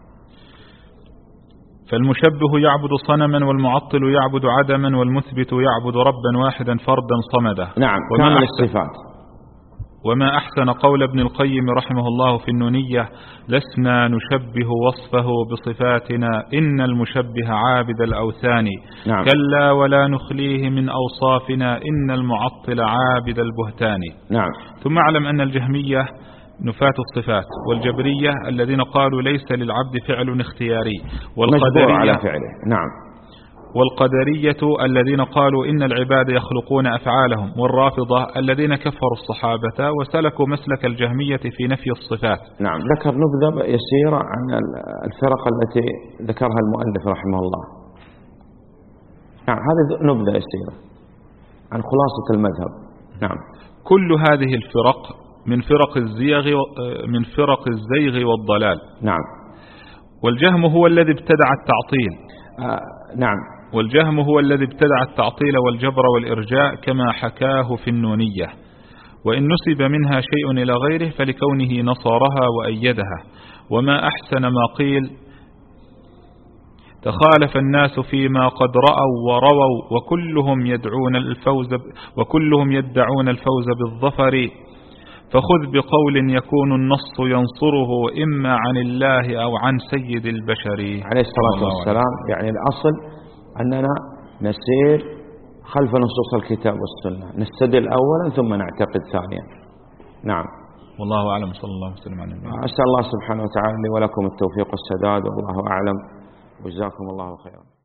Speaker 1: فالمشبه يعبد صنما، والمعطل يعبد عدما، والمثبت يعبد ربا واحدا فردا صمدا.
Speaker 2: نعم. كامل الصفات.
Speaker 1: وما أحسن قول ابن القيم رحمه الله في النونية: لسنا نشبه وصفه بصفاتنا إن المشبه عابد الأوثان.
Speaker 2: نعم.
Speaker 1: كلا ولا نخليه من أوصافنا إن المعطل عابد البهتان.
Speaker 2: نعم.
Speaker 1: ثم اعلم أن الجهمية نفاة الصفات، والجبرية الذين قالوا ليس للعبد فعل اختياري،
Speaker 2: مجبور على فعله. نعم.
Speaker 1: والقدرية الذين قالوا إن العباد يخلقون أفعالهم، والرافضة الذين كفروا الصحابة وسلكوا مسلك الجهمية في نفي الصفات.
Speaker 2: نعم. ذكر نبذة يسيرة عن الفرق التي ذكرها المؤلف رحمه الله. نعم. هذه نبذة يسيرة عن خلاصة المذهب. نعم.
Speaker 1: كل هذه الفرق من فرق الزيغ والضلال.
Speaker 2: نعم.
Speaker 1: والجهم هو الذي ابتدع التعطيل.
Speaker 2: نعم.
Speaker 1: والجهم هو الذي ابتدع التعطيل والجبر والإرجاء كما حكاه في النونية، وإن نسب منها شيء إلى غيره فلكونه نصارها وأيدها. وما أحسن ما قيل: تخالف الناس فيما قد رأوا ورووا وكلهم يدعون الفوز بالظفر، فخذ بقول يكون النص ينصره إما عن الله أو عن سيد البشر
Speaker 2: عليه الصلاة والسلام. يعني الأصل أننا نسير خلف نصوص الكتاب والسنة، نستدل أولا ثم نعتقد ثانيا. نعم.
Speaker 1: والله أعلم. صلى الله وسلم على نبينا.
Speaker 2: أسأل الله سبحانه وتعالى لي ولكم التوفيق والسداد، والله أعلم، وجزاكم الله خيرا.